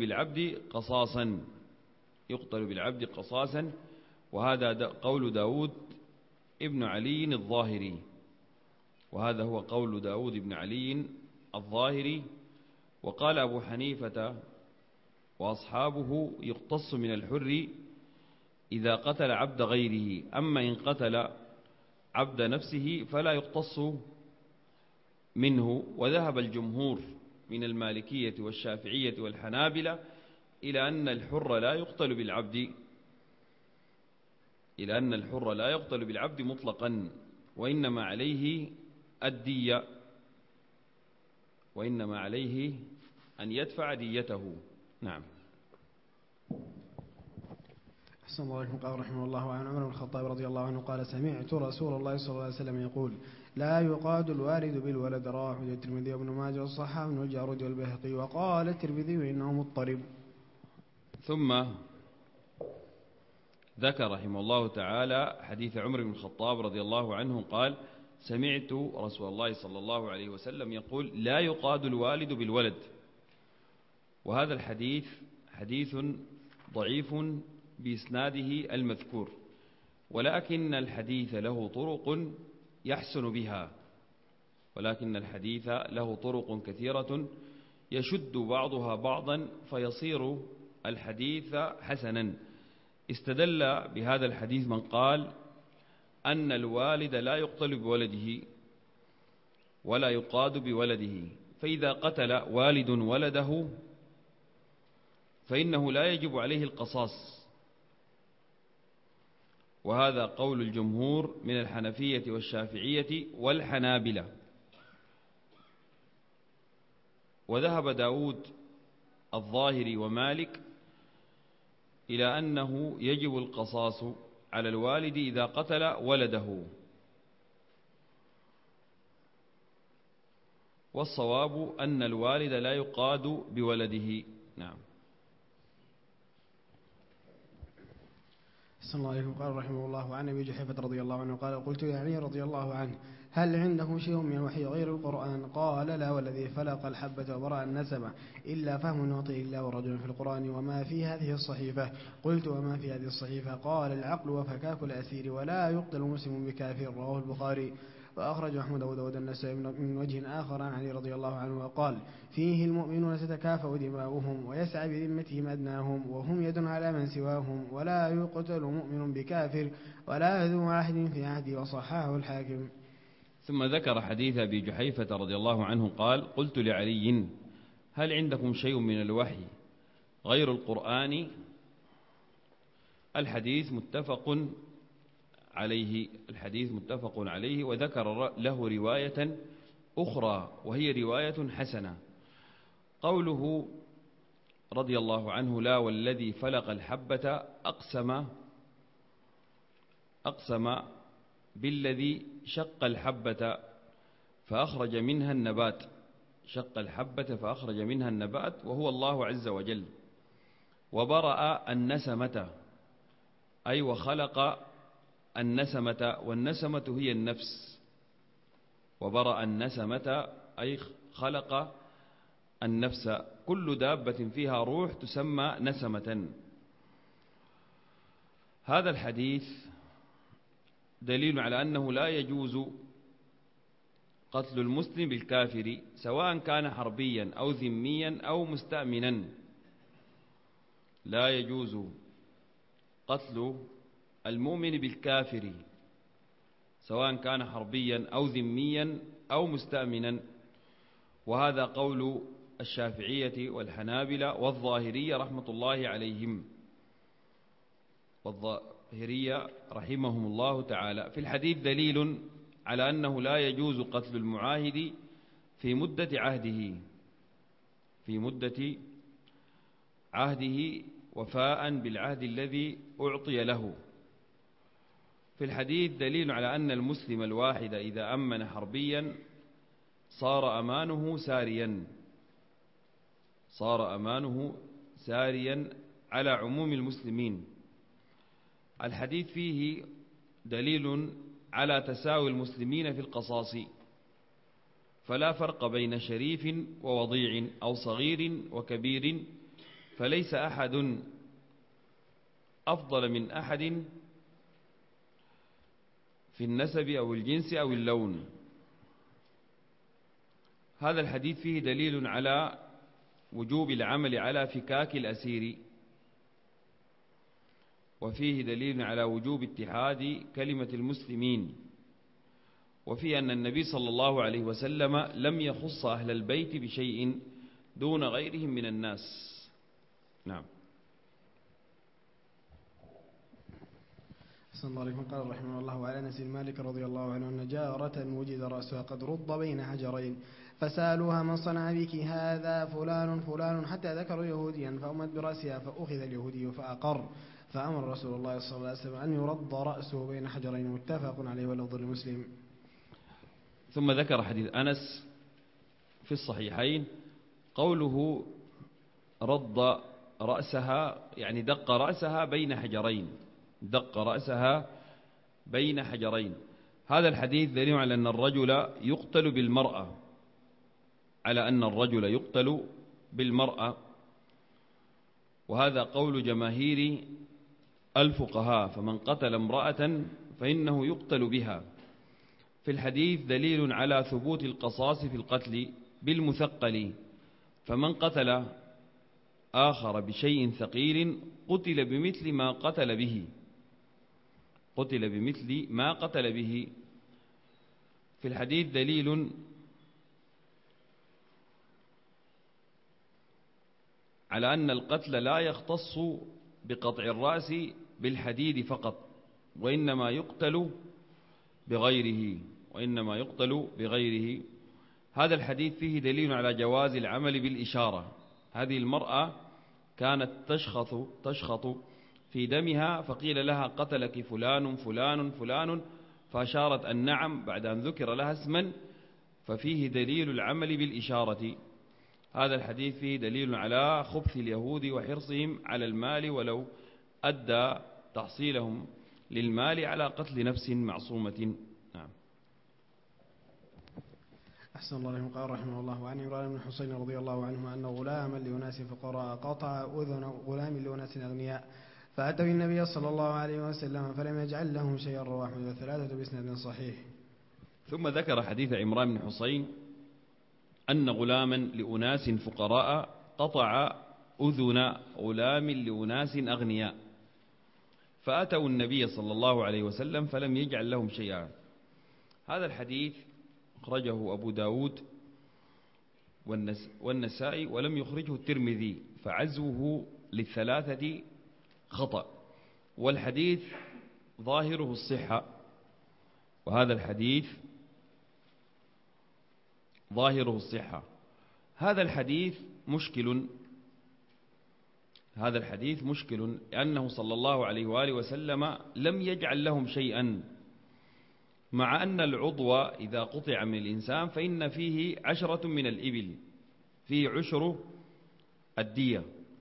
بالعبد قصاصا، وهذا قول داود ابن علي الظاهري، وهذا هو قول داود بن علي الظاهري. وقال أبو حنيفة وأصحابه: يقتص من الحر إذا قتل عبد غيره، أما إن قتل عبد نفسه فلا يقتص منه. وذهب الجمهور من المالكية والشافعية والحنابلة إلى أن الحر لا يقتل بالعبد مطلقا، وإنما عليه الدية، وإنما عليه أن يدفع ديته. نعم. أحسن الله عليكم. قال رحمه الله عن عمر بن الخطاب رضي الله عنه قال: سمعت رسول الله صلى الله عليه وسلم يقول: لا يقاد الوالد بالولد. رواه أحمد والترمذي وابن ماجه والصحاح بن الجارود والبيهقي. وقال الترمذي إنه مضطرب. ثم ذكر رحمه الله تعالى حديث عمر بن الخطاب رضي الله عنه قال: سمعت رسول الله صلى الله عليه وسلم يقول: لا يقاد الوالد بالولد. وهذا الحديث حديث ضعيف بإسناده المذكور، ولكن الحديث له طرق يحسن بها، كثيرة يشد بعضها بعضا فيصير الحديث حسنا. استدل بهذا الحديث من قال أن الوالد لا يقتل بولده ولا يقاد بولده، فإذا قتل والد ولده فإنه لا يجب عليه القصاص، وهذا قول الجمهور من الحنفية والشافعية والحنابلة. وذهب داود الظاهري ومالك إلى أنه يجب القصاص على الوالد إذا قتل ولده، والصواب أن الوالد لا يقاد بولده. نعم. صلى الله عليه وسلم. قال رحمه الله عن أبي جحيفة رضي الله عنه قال: قلت يا علي رضي الله عنه: هل عنده شيء من الوحي غير القرآن؟ قال: لا، والذي فلق الحبة وبرأ النسمة إلا فهم يعطي الله ورجل في القرآن وما في هذه الصحيفة. قلت: وما في هذه الصحيفة؟ قال: العقل وفكاك الأسير، ولا يقتل مسلم بكافر. رواه البخاري. وأخرج أحمد وداود النسائي من وجه آخر عن علي رضي الله عنه وقال: فيه المؤمنون تتكافأ دماؤهم ويسعى بذمتهم أدناهم وهم يد على من سواهم، ولا يقتل مؤمن بكافر ولا ذو عهد في عهده. وصححه الحاكم. ثم ذكر حديث أبي جحيفة رضي الله عنه قال: قلت لعلي: هل عندكم شيء من الوحي غير القرآن؟ الحديث متفق عليه، وذكر له رواية أخرى وهي رواية حسنة. قوله رضي الله عنه: لا، والذي فلق الحبة، أقسم بالذي شق الحبة فأخرج منها النبات، وهو الله عز وجل. وبرأ النسمة أي وخلق النسمة، والنسمة هي النفس. وبرأ النسمة أي خلق النفس. كل دابة فيها روح تسمى نسمة. هذا الحديث دليل على أنه لا يجوز قتل المسلم بالكافر، سواء كان حربيا أو ذميا أو مستأمنا. لا يجوز قتل المؤمن بالكافر سواء كان حربيا أو ذميا أو مستأمنا. وهذا قول الشافعية والحنابلة والظاهرية رحمة الله عليهم، والظاهرية رحمهم الله تعالى. في الحديث دليل على أنه لا يجوز قتل المعاهد في مدة عهده وفاء بالعهد الذي أعطي له. في الحديث دليل على أن المسلم الواحد إذا أمن حربيا صار أمانه ساريا على عموم المسلمين. الحديث فيه دليل على تساوي المسلمين في القصاص، فلا فرق بين شريف ووضيع أو صغير وكبير، فليس أحد أفضل من أحد في النسب أو الجنس أو اللون. هذا الحديث فيه دليل على وجوب العمل على فكاك الأسير، وفيه دليل على وجوب اتحاد كلمة المسلمين، وفيه أن النبي صلى الله عليه وسلم لم يخص أهل البيت بشيء دون غيرهم من الناس. نعم. صلى الله عليه وسلم قال رحمه الله: وعلى أنس بن مالك رضي الله عنه أن جارة وجد رأسها قد رد بين حجرين، فسألوها: من صنع بك هذا؟ فلان فلان، حتى ذكروا يهوديا، فأمت برأسها، فأخذ اليهودي فأقر، فأمر رسول الله صلى الله عليه وسلم أن يرد رأسه بين حجرين، متفق عليه واللفظ لمسلم. ثم ذكر حديث أنس في الصحيحين، قوله رد رأسها يعني دق رأسها بين حجرين. هذا الحديث دليل على أن الرجل يقتل بالمرأة، وهذا قول جماهير الفقهاء، فمن قتل امرأة فإنه يقتل بها. في الحديث دليل على ثبوت القصاص في القتل بالمثقل، فمن قتل آخر بشيء ثقيل قتل بمثل ما قتل به. في الحديث دليل على أن القتل لا يختص بقطع الرأس بالحديد فقط، وإنما يقتل بغيره. هذا الحديث فيه دليل على جواز العمل بالإشارة. هذه المرأة كانت تشخط في دمها، فقيل لها: قتلك فلان فلان فلان، فأشارت أن نعم بعد أن ذكر لها اسما، ففيه دليل العمل بالإشارة. هذا الحديث فيه دليل على خبث اليهود وحرصهم على المال، ولو أدى تحصيلهم للمال على قتل نفس معصومة. نعم. أحسن الله عليهم. قال رحمه الله: وعن عمران بن حسين رضي الله عنه أن غلاما لأناس فقراء قطع أذن غلام لأناس أغنياء، فأتوا النبي صلى الله عليه وسلم فلم يجعل لهم شيئا. رواه أحمد والثلاثة بإسناد صحيح. ثم ذكر حديث عمران بن حسين أن غلاما لأناس فقراء قطع أذن غلام لأناس أغنياء، فأتوا النبي صلى الله عليه وسلم فلم يجعل لهم شيئا. هذا الحديث أخرجه أبو داود والنسائي، ولم يخرجه الترمذي، فعزوه للثلاثة خطأ، والحديث ظاهره الصحة، وهذا الحديث ظاهره الصحة. هذا الحديث مشكل لأنه صلى الله عليه وآله وسلم لم يجعل لهم شيئا، مع أن العضو إذا قطع من الإنسان فإن فيه 10 من الإبل، فيه 10 الدية.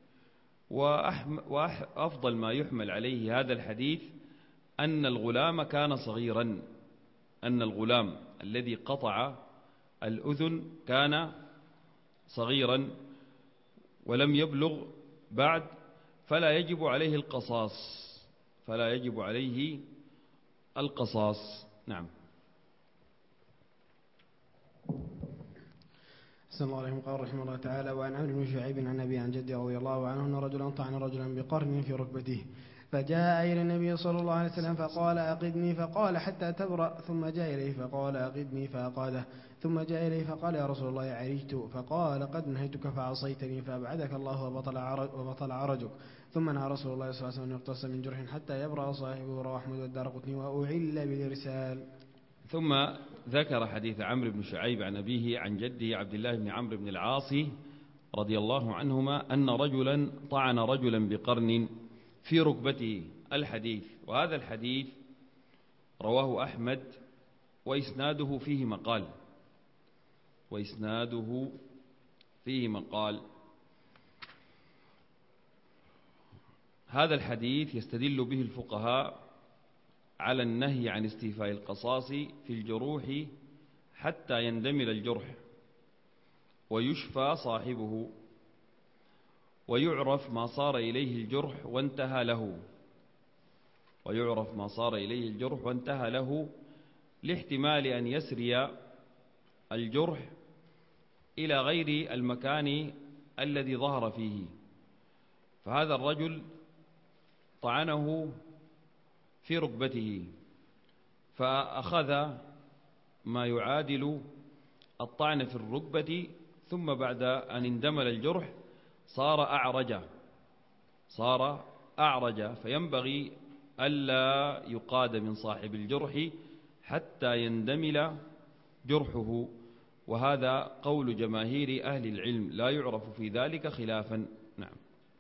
وأفضل ما يحمل عليه هذا الحديث أن الغلام كان صغيرا، أن الغلام الذي قطع الأذن كان صغيرا ولم يبلغ بعد، فلا يجب عليه القصاص. نعم. صلى الله عليه وسلم. قال رحمه الله تعالى: وعن عمرو بن شعيب عن أبي عن جدي رضي الله عنه أن رجلا طعن رجلا بقرن في ركبته، فجاء إلى النبي صلى الله عليه وسلم فقال: أقدني، فقال: حتى تبرأ. ثم جاء إليه فقال: أقدني، فأقاده، ثم جاء إليه فقال يا رسول الله عرجت، فقال قد نهيتك فعصيتني فأبعدك الله وبطل عرجك. ثم نهى رسول الله صلى الله عليه وسلم أن يقتص من جرح حتى يبرأ صاحبه، رواه أحمد والدارقطني وأعل بالإرسال. ثم ذكر حديث عمرو بن شعيب عن أبيه عن جده عبد الله بن عمرو بن العاص رضي الله عنهما أن رجلا طعن رجلا بقرن في ركبته الحديث. وهذا الحديث رواه أحمد وإسناده فيه مقال. هذا الحديث يستدل به الفقهاء على النهي عن استيفاء القصاص في الجروح حتى يندمل الجرح ويشفى صاحبه ويعرف ما صار إليه الجرح وانتهى له لاحتمال أن يسري الجرح إلى غير المكان الذي ظهر فيه. فهذا الرجل طعنه في ركبته فأخذ ما يعادل الطعن في الركبة، ثم بعد أن اندمل الجرح صار أعرج، فينبغي ألا يقاد من صاحب الجرح حتى يندمل جرحه. وهذا قول جماهير أهل العلم، لا يعرف في ذلك خلافا. نعم.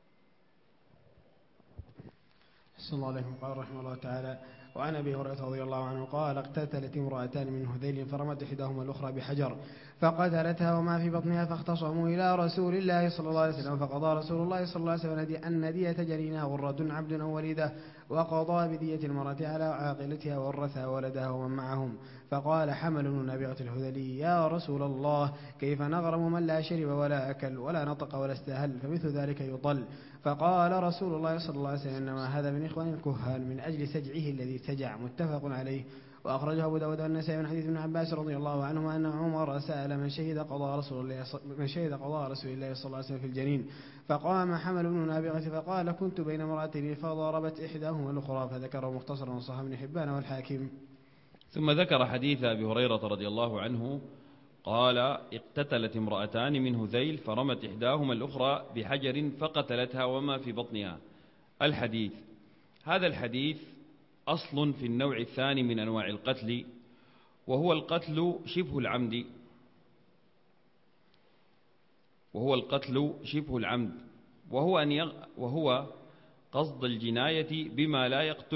صلى الله عليه وسلم. قال رحمه الله تعالى: وعن أبي هريرة رضي الله عنه قال: اقتتلت امرأتان من هذيل فرمت إحداهما الأخرى بحجر فقتلتها وما في بطنها، فاختصموا إلى رسول الله صلى الله عليه وسلم، فقضى رسول الله صلى الله عليه وسلم أن دية جنينها غرة عبد أو وليدة، وقضى بدية المرأة على عاقلتها وورثها ولدها ومن معهم. فقال حمل بن نابغة الهذلي: يا رسول الله، كيف نغرم من لا شرب ولا أكل ولا نطق ولا استهل، فمثل ذلك يطل. فقال رسول الله صلى الله عليه وسلم: إنما هذا من إخوان الكهان من أجل سجعه الذي سجع. متفق عليه. وأخرجه أبو داود والنسائي من حديث ابن عباس رضي الله عنهما أن عمر سأل من شهد قضاء رسول الله صلى الله عليه وسلم في الجنين، فقام حمل بن نابغة فقال: كنت بين امرأتين فضربت إحداهما الأخرى، فذكره مختصرا وصححه ابن حبان والحاكم. ثم ذكر حديث أبي هريرة رضي الله عنه قال: اقتتلت امرأتان من هذيل فرمت إحداهما الأخرى بحجر فقتلتها وما في بطنها الحديث. هذا الحديث أصل في النوع الثاني من أنواع القتل، وهو القتل شبه العمد، وهو قصد الجناية بما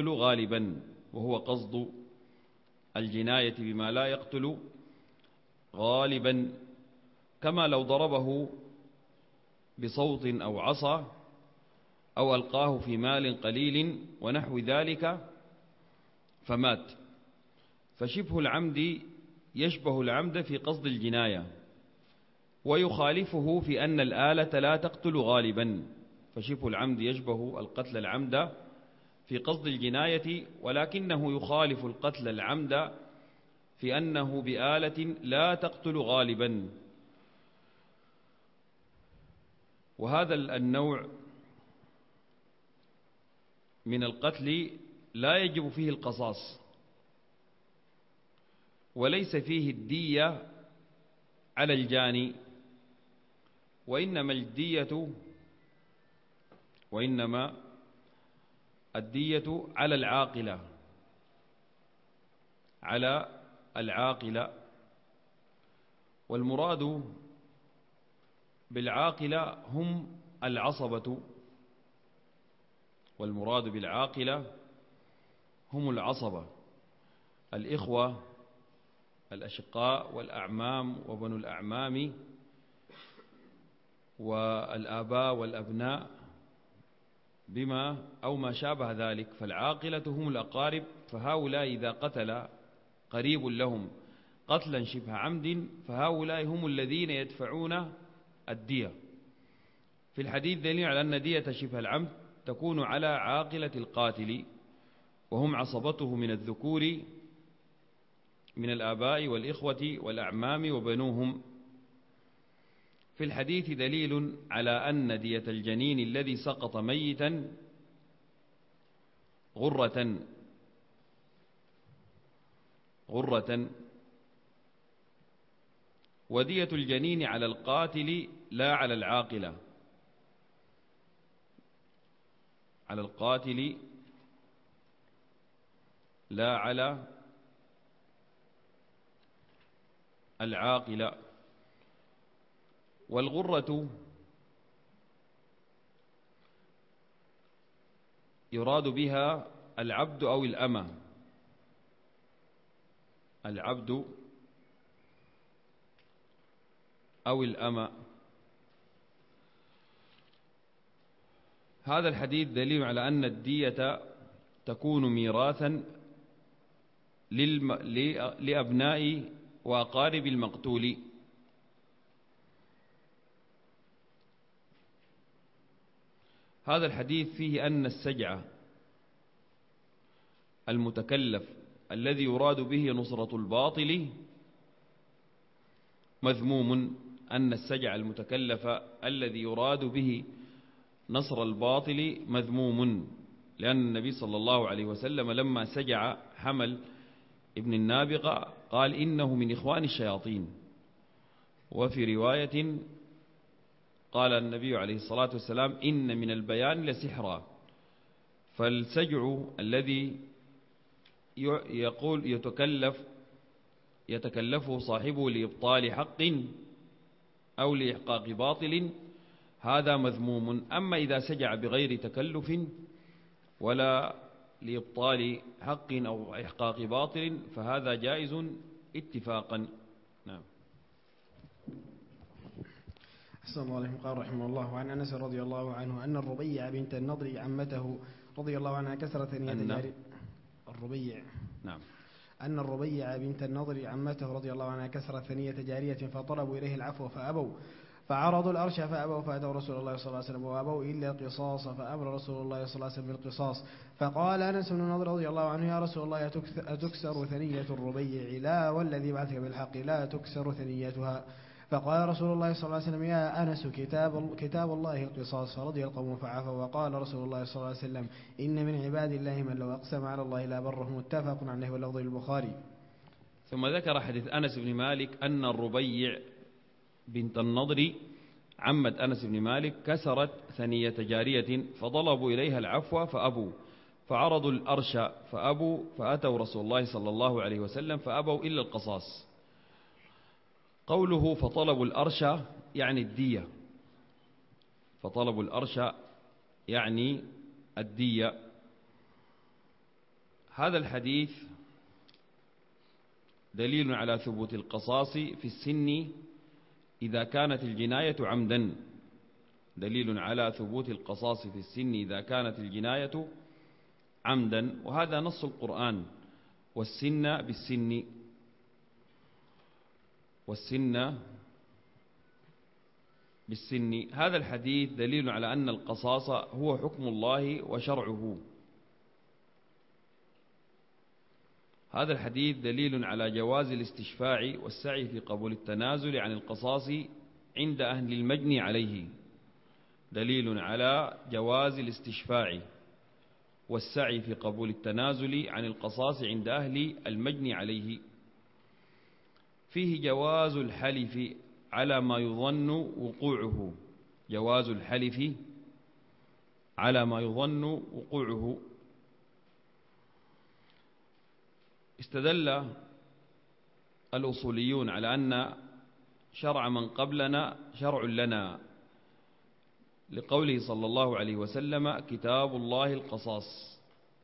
لا يقتل غالبا كما لو ضربه بصوت أو عصا أو ألقاه في مال قليل ونحو ذلك فمات. فشبه العمد يشبه العمد في قصد الجناية، ويخالفه في أن الآلة لا تقتل غالبا. فشبه العمد يشبه القتل العمد في قصد الجناية، ولكنه يخالف القتل العمد في أنه بآلة لا تقتل غالبا. وهذا النوع من القتل لا يجب فيه القصاص، وليس فيه الدية على الجاني، وإنما الدية على العاقلة. والمراد بالعاقلة هم العصبة، الإخوة الأشقاء والأعمام وبنو الأعمام والآباء والأبناء بما أو ما شابه ذلك. فالعاقلة هم الأقارب، فهؤلاء إذا قتل قريب لهم قتلا شبه عمد فهؤلاء هم الذين يدفعون الدية. في الحديث دليل على أن دية شبه العمد تكون على عاقلة القاتل، وهم عصبته من الذكور من الآباء والإخوة والأعمام وبنوهم. في الحديث دليل على أن دية الجنين الذي سقط ميتا غرة ودية الجنين على القاتل لا على العاقلة. على القاتل لا على العاقلة. والغرة يراد بها العبد أو الأمة. العبد أو الأمة. هذا الحديث دليل على أن الدية تكون ميراثا لأبناء وأقارب المقتول. هذا الحديث فيه أن السجع المتكلف الذي يراد به نصرة الباطل مذموم. أن السجع المتكلف الذي يراد به نصر الباطل مذموم، لأن النبي صلى الله عليه وسلم لما سجع حمل ابن النابغة قال إنه من إخوان الشياطين. وفي رواية قال النبي عليه الصلاة والسلام إن من البيان لسحرا. فالسجع الذي يقول يتكلفه صاحبه لإبطال حق أو لإحقاق باطل هذا مذموم. أما إذا سجع بغير تكلف ولا لإبطال حق أو إحقاق باطل فهذا جائز اتفاقا. نعم. أحسن الله عليكم. قال رحمه الله عن أنس رضي الله عنه أن الربيع بنت النضر عمته رضي الله عنها كسرت ثنية الربيع. نعم. أن الربيع بنت النضر عمته رضي الله عنها كسرت ثنية جارية فطلبوا إليه العفو فأبوا، فعرضوا الأرش فأبوا، فأتوا رسول الله صلى الله عليه وسلم وأبوا إلا القصاص، فأمر رسول الله صلى الله عليه وسلم بالقصاص. فقال أنس بن النضر رضي الله عنه يا رسول الله أتكسر ثنية الربيع؟ لا والذي بعثك بالحق لا تكسر ثنيتها. فقال رسول الله صلى الله عليه وسلم يا أنس كتاب الله القصاص. فرضي القوم فعفوا. وقال رسول الله صلى الله عليه وسلم إن من عباد الله من لو أقسم على الله لا بره. متفق عليه واللفظ للبخاري. ثم ذكر حديث أنس بن مالك أن الربيع بنت النضر عمة أنس بن مالك كسرت ثنية جارية فطلبوا إليها العفو فأبوا، فعرضوا الأرش فأبوا، فأتوا رسول الله صلى الله عليه وسلم فأبوا إلا القصاص. قوله فطلبوا الأرش يعني الدية. فطلبوا الأرش يعني الدية. هذا الحديث دليل على ثبوت القصاص في السن إذا كانت الجناية عمدا. دليل على ثبوت القصاص في السن إذا كانت الجناية عمدا، وهذا نص القرآن والسن بالسن. والسن بالسن. هذا الحديث دليل على أن القصاص هو حكم الله وشرعه. هذا الحديث دليل على جواز الاستشفاع والسعي في قبول التنازل عن القصاص عند أهل المجني عليه. دليل على جواز الاستشفاع والسعي في قبول التنازل عن القصاص عند أهل المجني عليه. فيه جواز الحلف على ما يظن وقوعه. جواز الحلف على ما يظن وقوعه. استدل الأصوليون على أن شرع من قبلنا شرع لنا لقوله صلى الله عليه وسلم كتاب الله القصاص.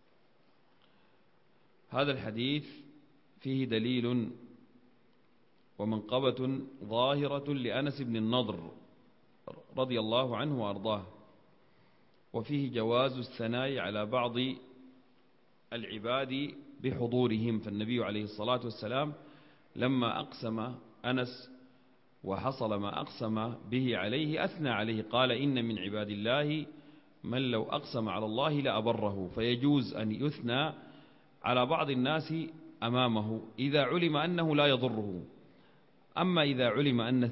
هذا الحديث فيه دليل ومنقبة ظاهرة لأنس بن النضر رضي الله عنه وأرضاه، وفيه جواز الثناء على بعض العباد بحضورهم. فالنبي عليه الصلاة والسلام لما أقسم أنس وحصل ما أقسم به عليه أثنى عليه، قال إن من عباد الله من لو أقسم على الله لأبره. فيجوز أن يثنى على بعض الناس أمامه إذا علم أنه لا يضره. أما إذا علم أن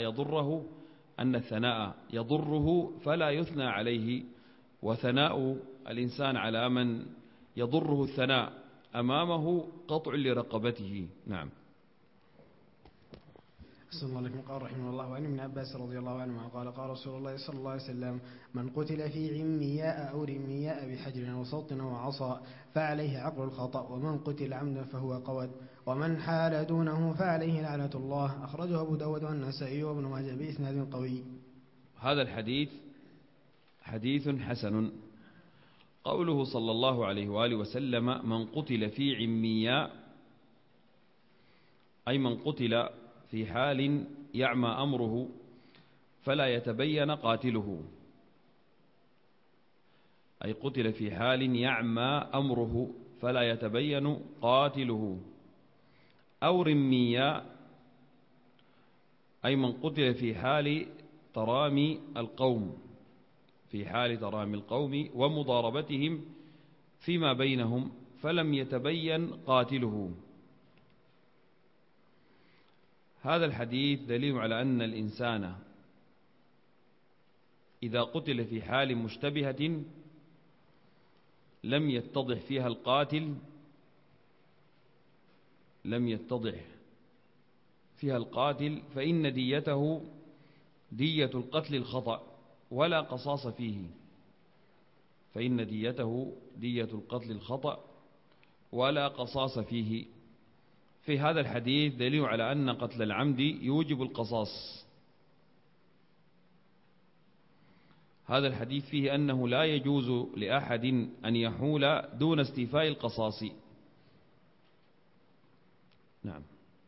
الثناء يضره فلا يثنى عليه. وثناء الإنسان على من يضره الثناء أمامه قطع لرقبته. نعم. أحسن الله عليكم. قال رحمه الله: وعن ابن عباس رضي الله عنهما قال: قال رسول الله صلى الله عليه وسلم: من قتل في عمياء أو رمياء بحجر أو صوت أو عصا فعليه عقل الخطأ، ومن قتل عمدا فهو قود، ومن حال دونه فعليه لعنة الله. أخرجه أبو داود والنسائي وابن ماجه بإسناد قوي. هذا الحديث حديث حسن. قوله صلى الله عليه وآله وسلم: من قتل في عمياء، أي من قتل في حال يعمى أمره فلا يتبين قاتله، أي قتل في حال يعمى أمره فلا يتبين قاتله. أو رمياء، أي من قتل في حال ترامي القوم، في حال ترامي القوم ومضاربتهم فيما بينهم فلم يتبين قاتله. هذا الحديث دليل على أن الإنسان إذا قتل في حال مشتبهة لم يتضح فيها القاتل، فإن ديته دية القتل الخطأ ولا قصاص فيه، فإن ديته دية القتل الخطأ ولا قصاص فيه. في هذا الحديث دليل على أن قتل العمد يوجب القصاص. هذا الحديث فيه أنه لا يجوز لأحد أن يحول دون استيفاء القصاص. نعم.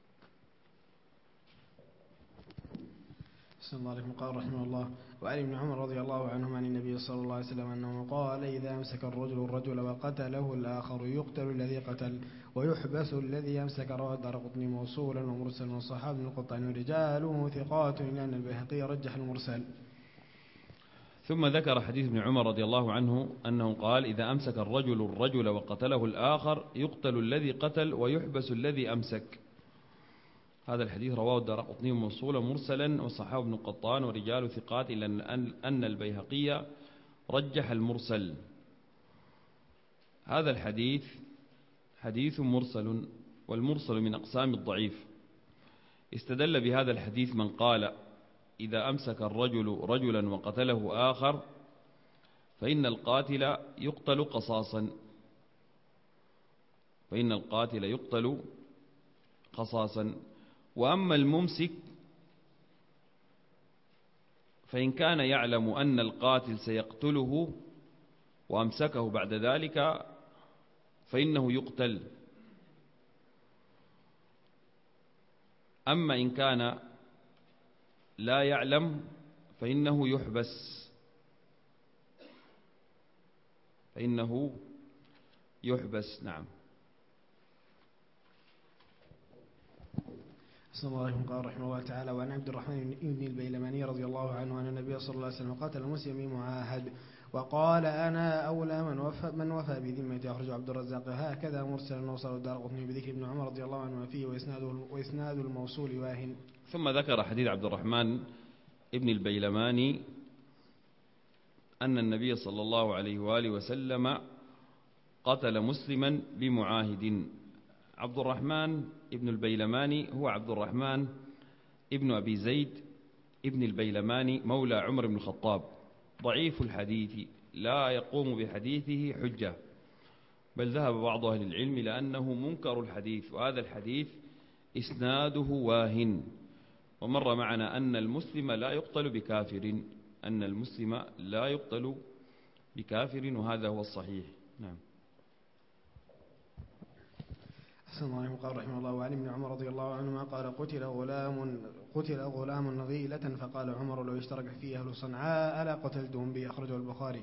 صلى الله عليه وسلم. قال رحمه الله: وعن ابن عمر رضي الله عنهما عن النبي صلى الله عليه وسلم أنه قال: إذا أمسك الرجل وقتله الآخر يقتل الذي قتل ويحبس الذي أمسك. رواه الدارقطني موصولا ومرسلا والصحابة بن القطان ورجاله ثقات، إلا أن البيهقي رجح المرسل. ثم ذكر حديث ابن عمر رضي الله عنه أنه قال: إذا أمسك الرجل وقتله الآخر يقتل الذي قتل ويحبس الذي أمسك. هذا الحديث رواه الدارقطني موصولا مرسلا والصحابة بن القطان ورجال ثقات، إلا أن البيهقي رجح المرسل. هذا الحديث حديث مرسل، والمرسل من أقسام الضعيف. استدل بهذا الحديث من قال: إذا أمسك الرجل رجلا وقتله آخر فإن القاتل يقتل قصاصا، وأما الممسك فإن كان يعلم أن القاتل سيقتله وأمسكه بعد ذلك فإنه يقتل. أما إن كان لا يعلم فإنه يحبس. نعم. صلى الله عليه وسلم. قال رحمه الله تعالى: وعن عبد الرحمن بن البيلماني رضي الله عنه أن النبي صلى الله عليه وسلم قاتل المسلم بمعاهد وقال: أنا أولى من وفى بذمتي. أخرجه عبد الرزاق هكذا مرسلا، وصل الدارقطني بذكر ابن عمر رضي الله عنه فيه وإسناد الموصول واهن. ثم ذكر حديث عبد الرحمن ابن البيلماني أن النبي صلى الله عليه وآله وسلم قتل مسلما بمعاهد. عبد الرحمن ابن البيلماني هو عبد الرحمن ابن أبي زيد ابن البيلماني مولى عمر بن الخطاب، ضعيف الحديث لا يقوم بحديثه حجة، بل ذهب بعض أهل العلم لأنه منكر الحديث، وهذا الحديث إسناده واهن. ومر معنا أن المسلم لا يقتل بكافر، وهذا هو الصحيح. نعم. أحسن الله عليكم. قال رحمه الله: وعن ابن عمر رضي الله عنهما قال: قتل غلام غيلة فقال عمر: لو اشترك فيه أهل صنعاء ألا قتلتهم به. أخرجه البخاري.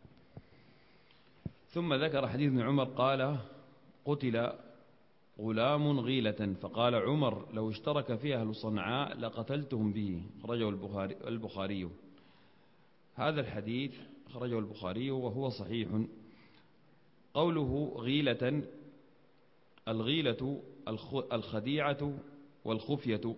ثم ذكر حديث ابن عمر قال: قتل غلام غيلة فقال عمر: لو اشترك فيه أهل صنعاء لقتلتهم به. أخرجه البخاري. هذا الحديث أخرجه البخاري وهو صحيح. قوله غيلة، الغيلة الخديعة والخفية.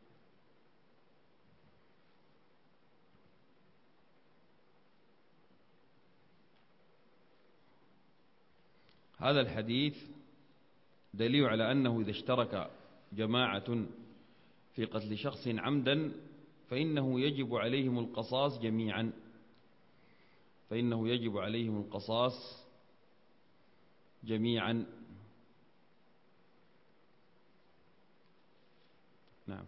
هذا الحديث دليل على أنه إذا اشترك جماعة في قتل شخص عمدا فإنه يجب عليهم القصاص جميعا، فإنه يجب عليهم القصاص جميعا. نعم.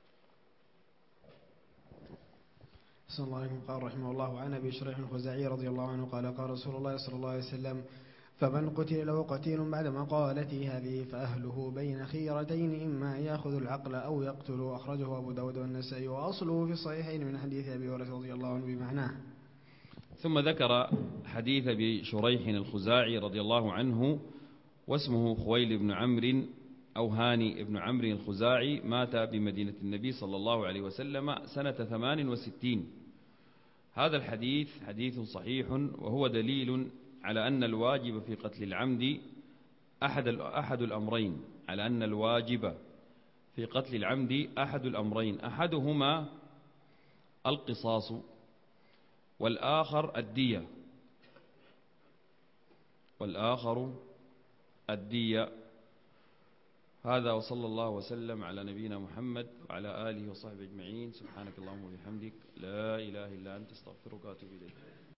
صلى الله عليه وسلم. قال رحمه الله: عن أبي شريح الخزاعي رضي الله عنه قال: قال رسول الله صلى الله عليه وسلم: فمن قتل له قتيل بعد مقالته هذه فأهله بين خيرتين، إما يأخذ العقل أو يقتل. أخرجه أبو داود والنسائي، وأصله في الصحيحين من حديث أبي هريرة رضي الله عنه بمعناه. ثم ذكر حديث أبي شريح الخزاعي رضي الله عنه، واسمه خويل بن عمرو أو هاني بن عمرو الخزاعي، مات بمدينة النبي صلى الله عليه وسلم سنة 68. هذا الحديث حديث صحيح، وهو دليل على أن الواجب في قتل العمد أحد الأمرين، على أن الواجب في قتل العمد أحد الأمرين، أحدهما القصاص والآخر الدية. هذا، وصلى الله وسلم على نبينا محمد وعلى آله وصحبه أجمعين. سبحانك اللهم وبحمدك، لا إله إلا أنت، استغفرك وأتوب إليك.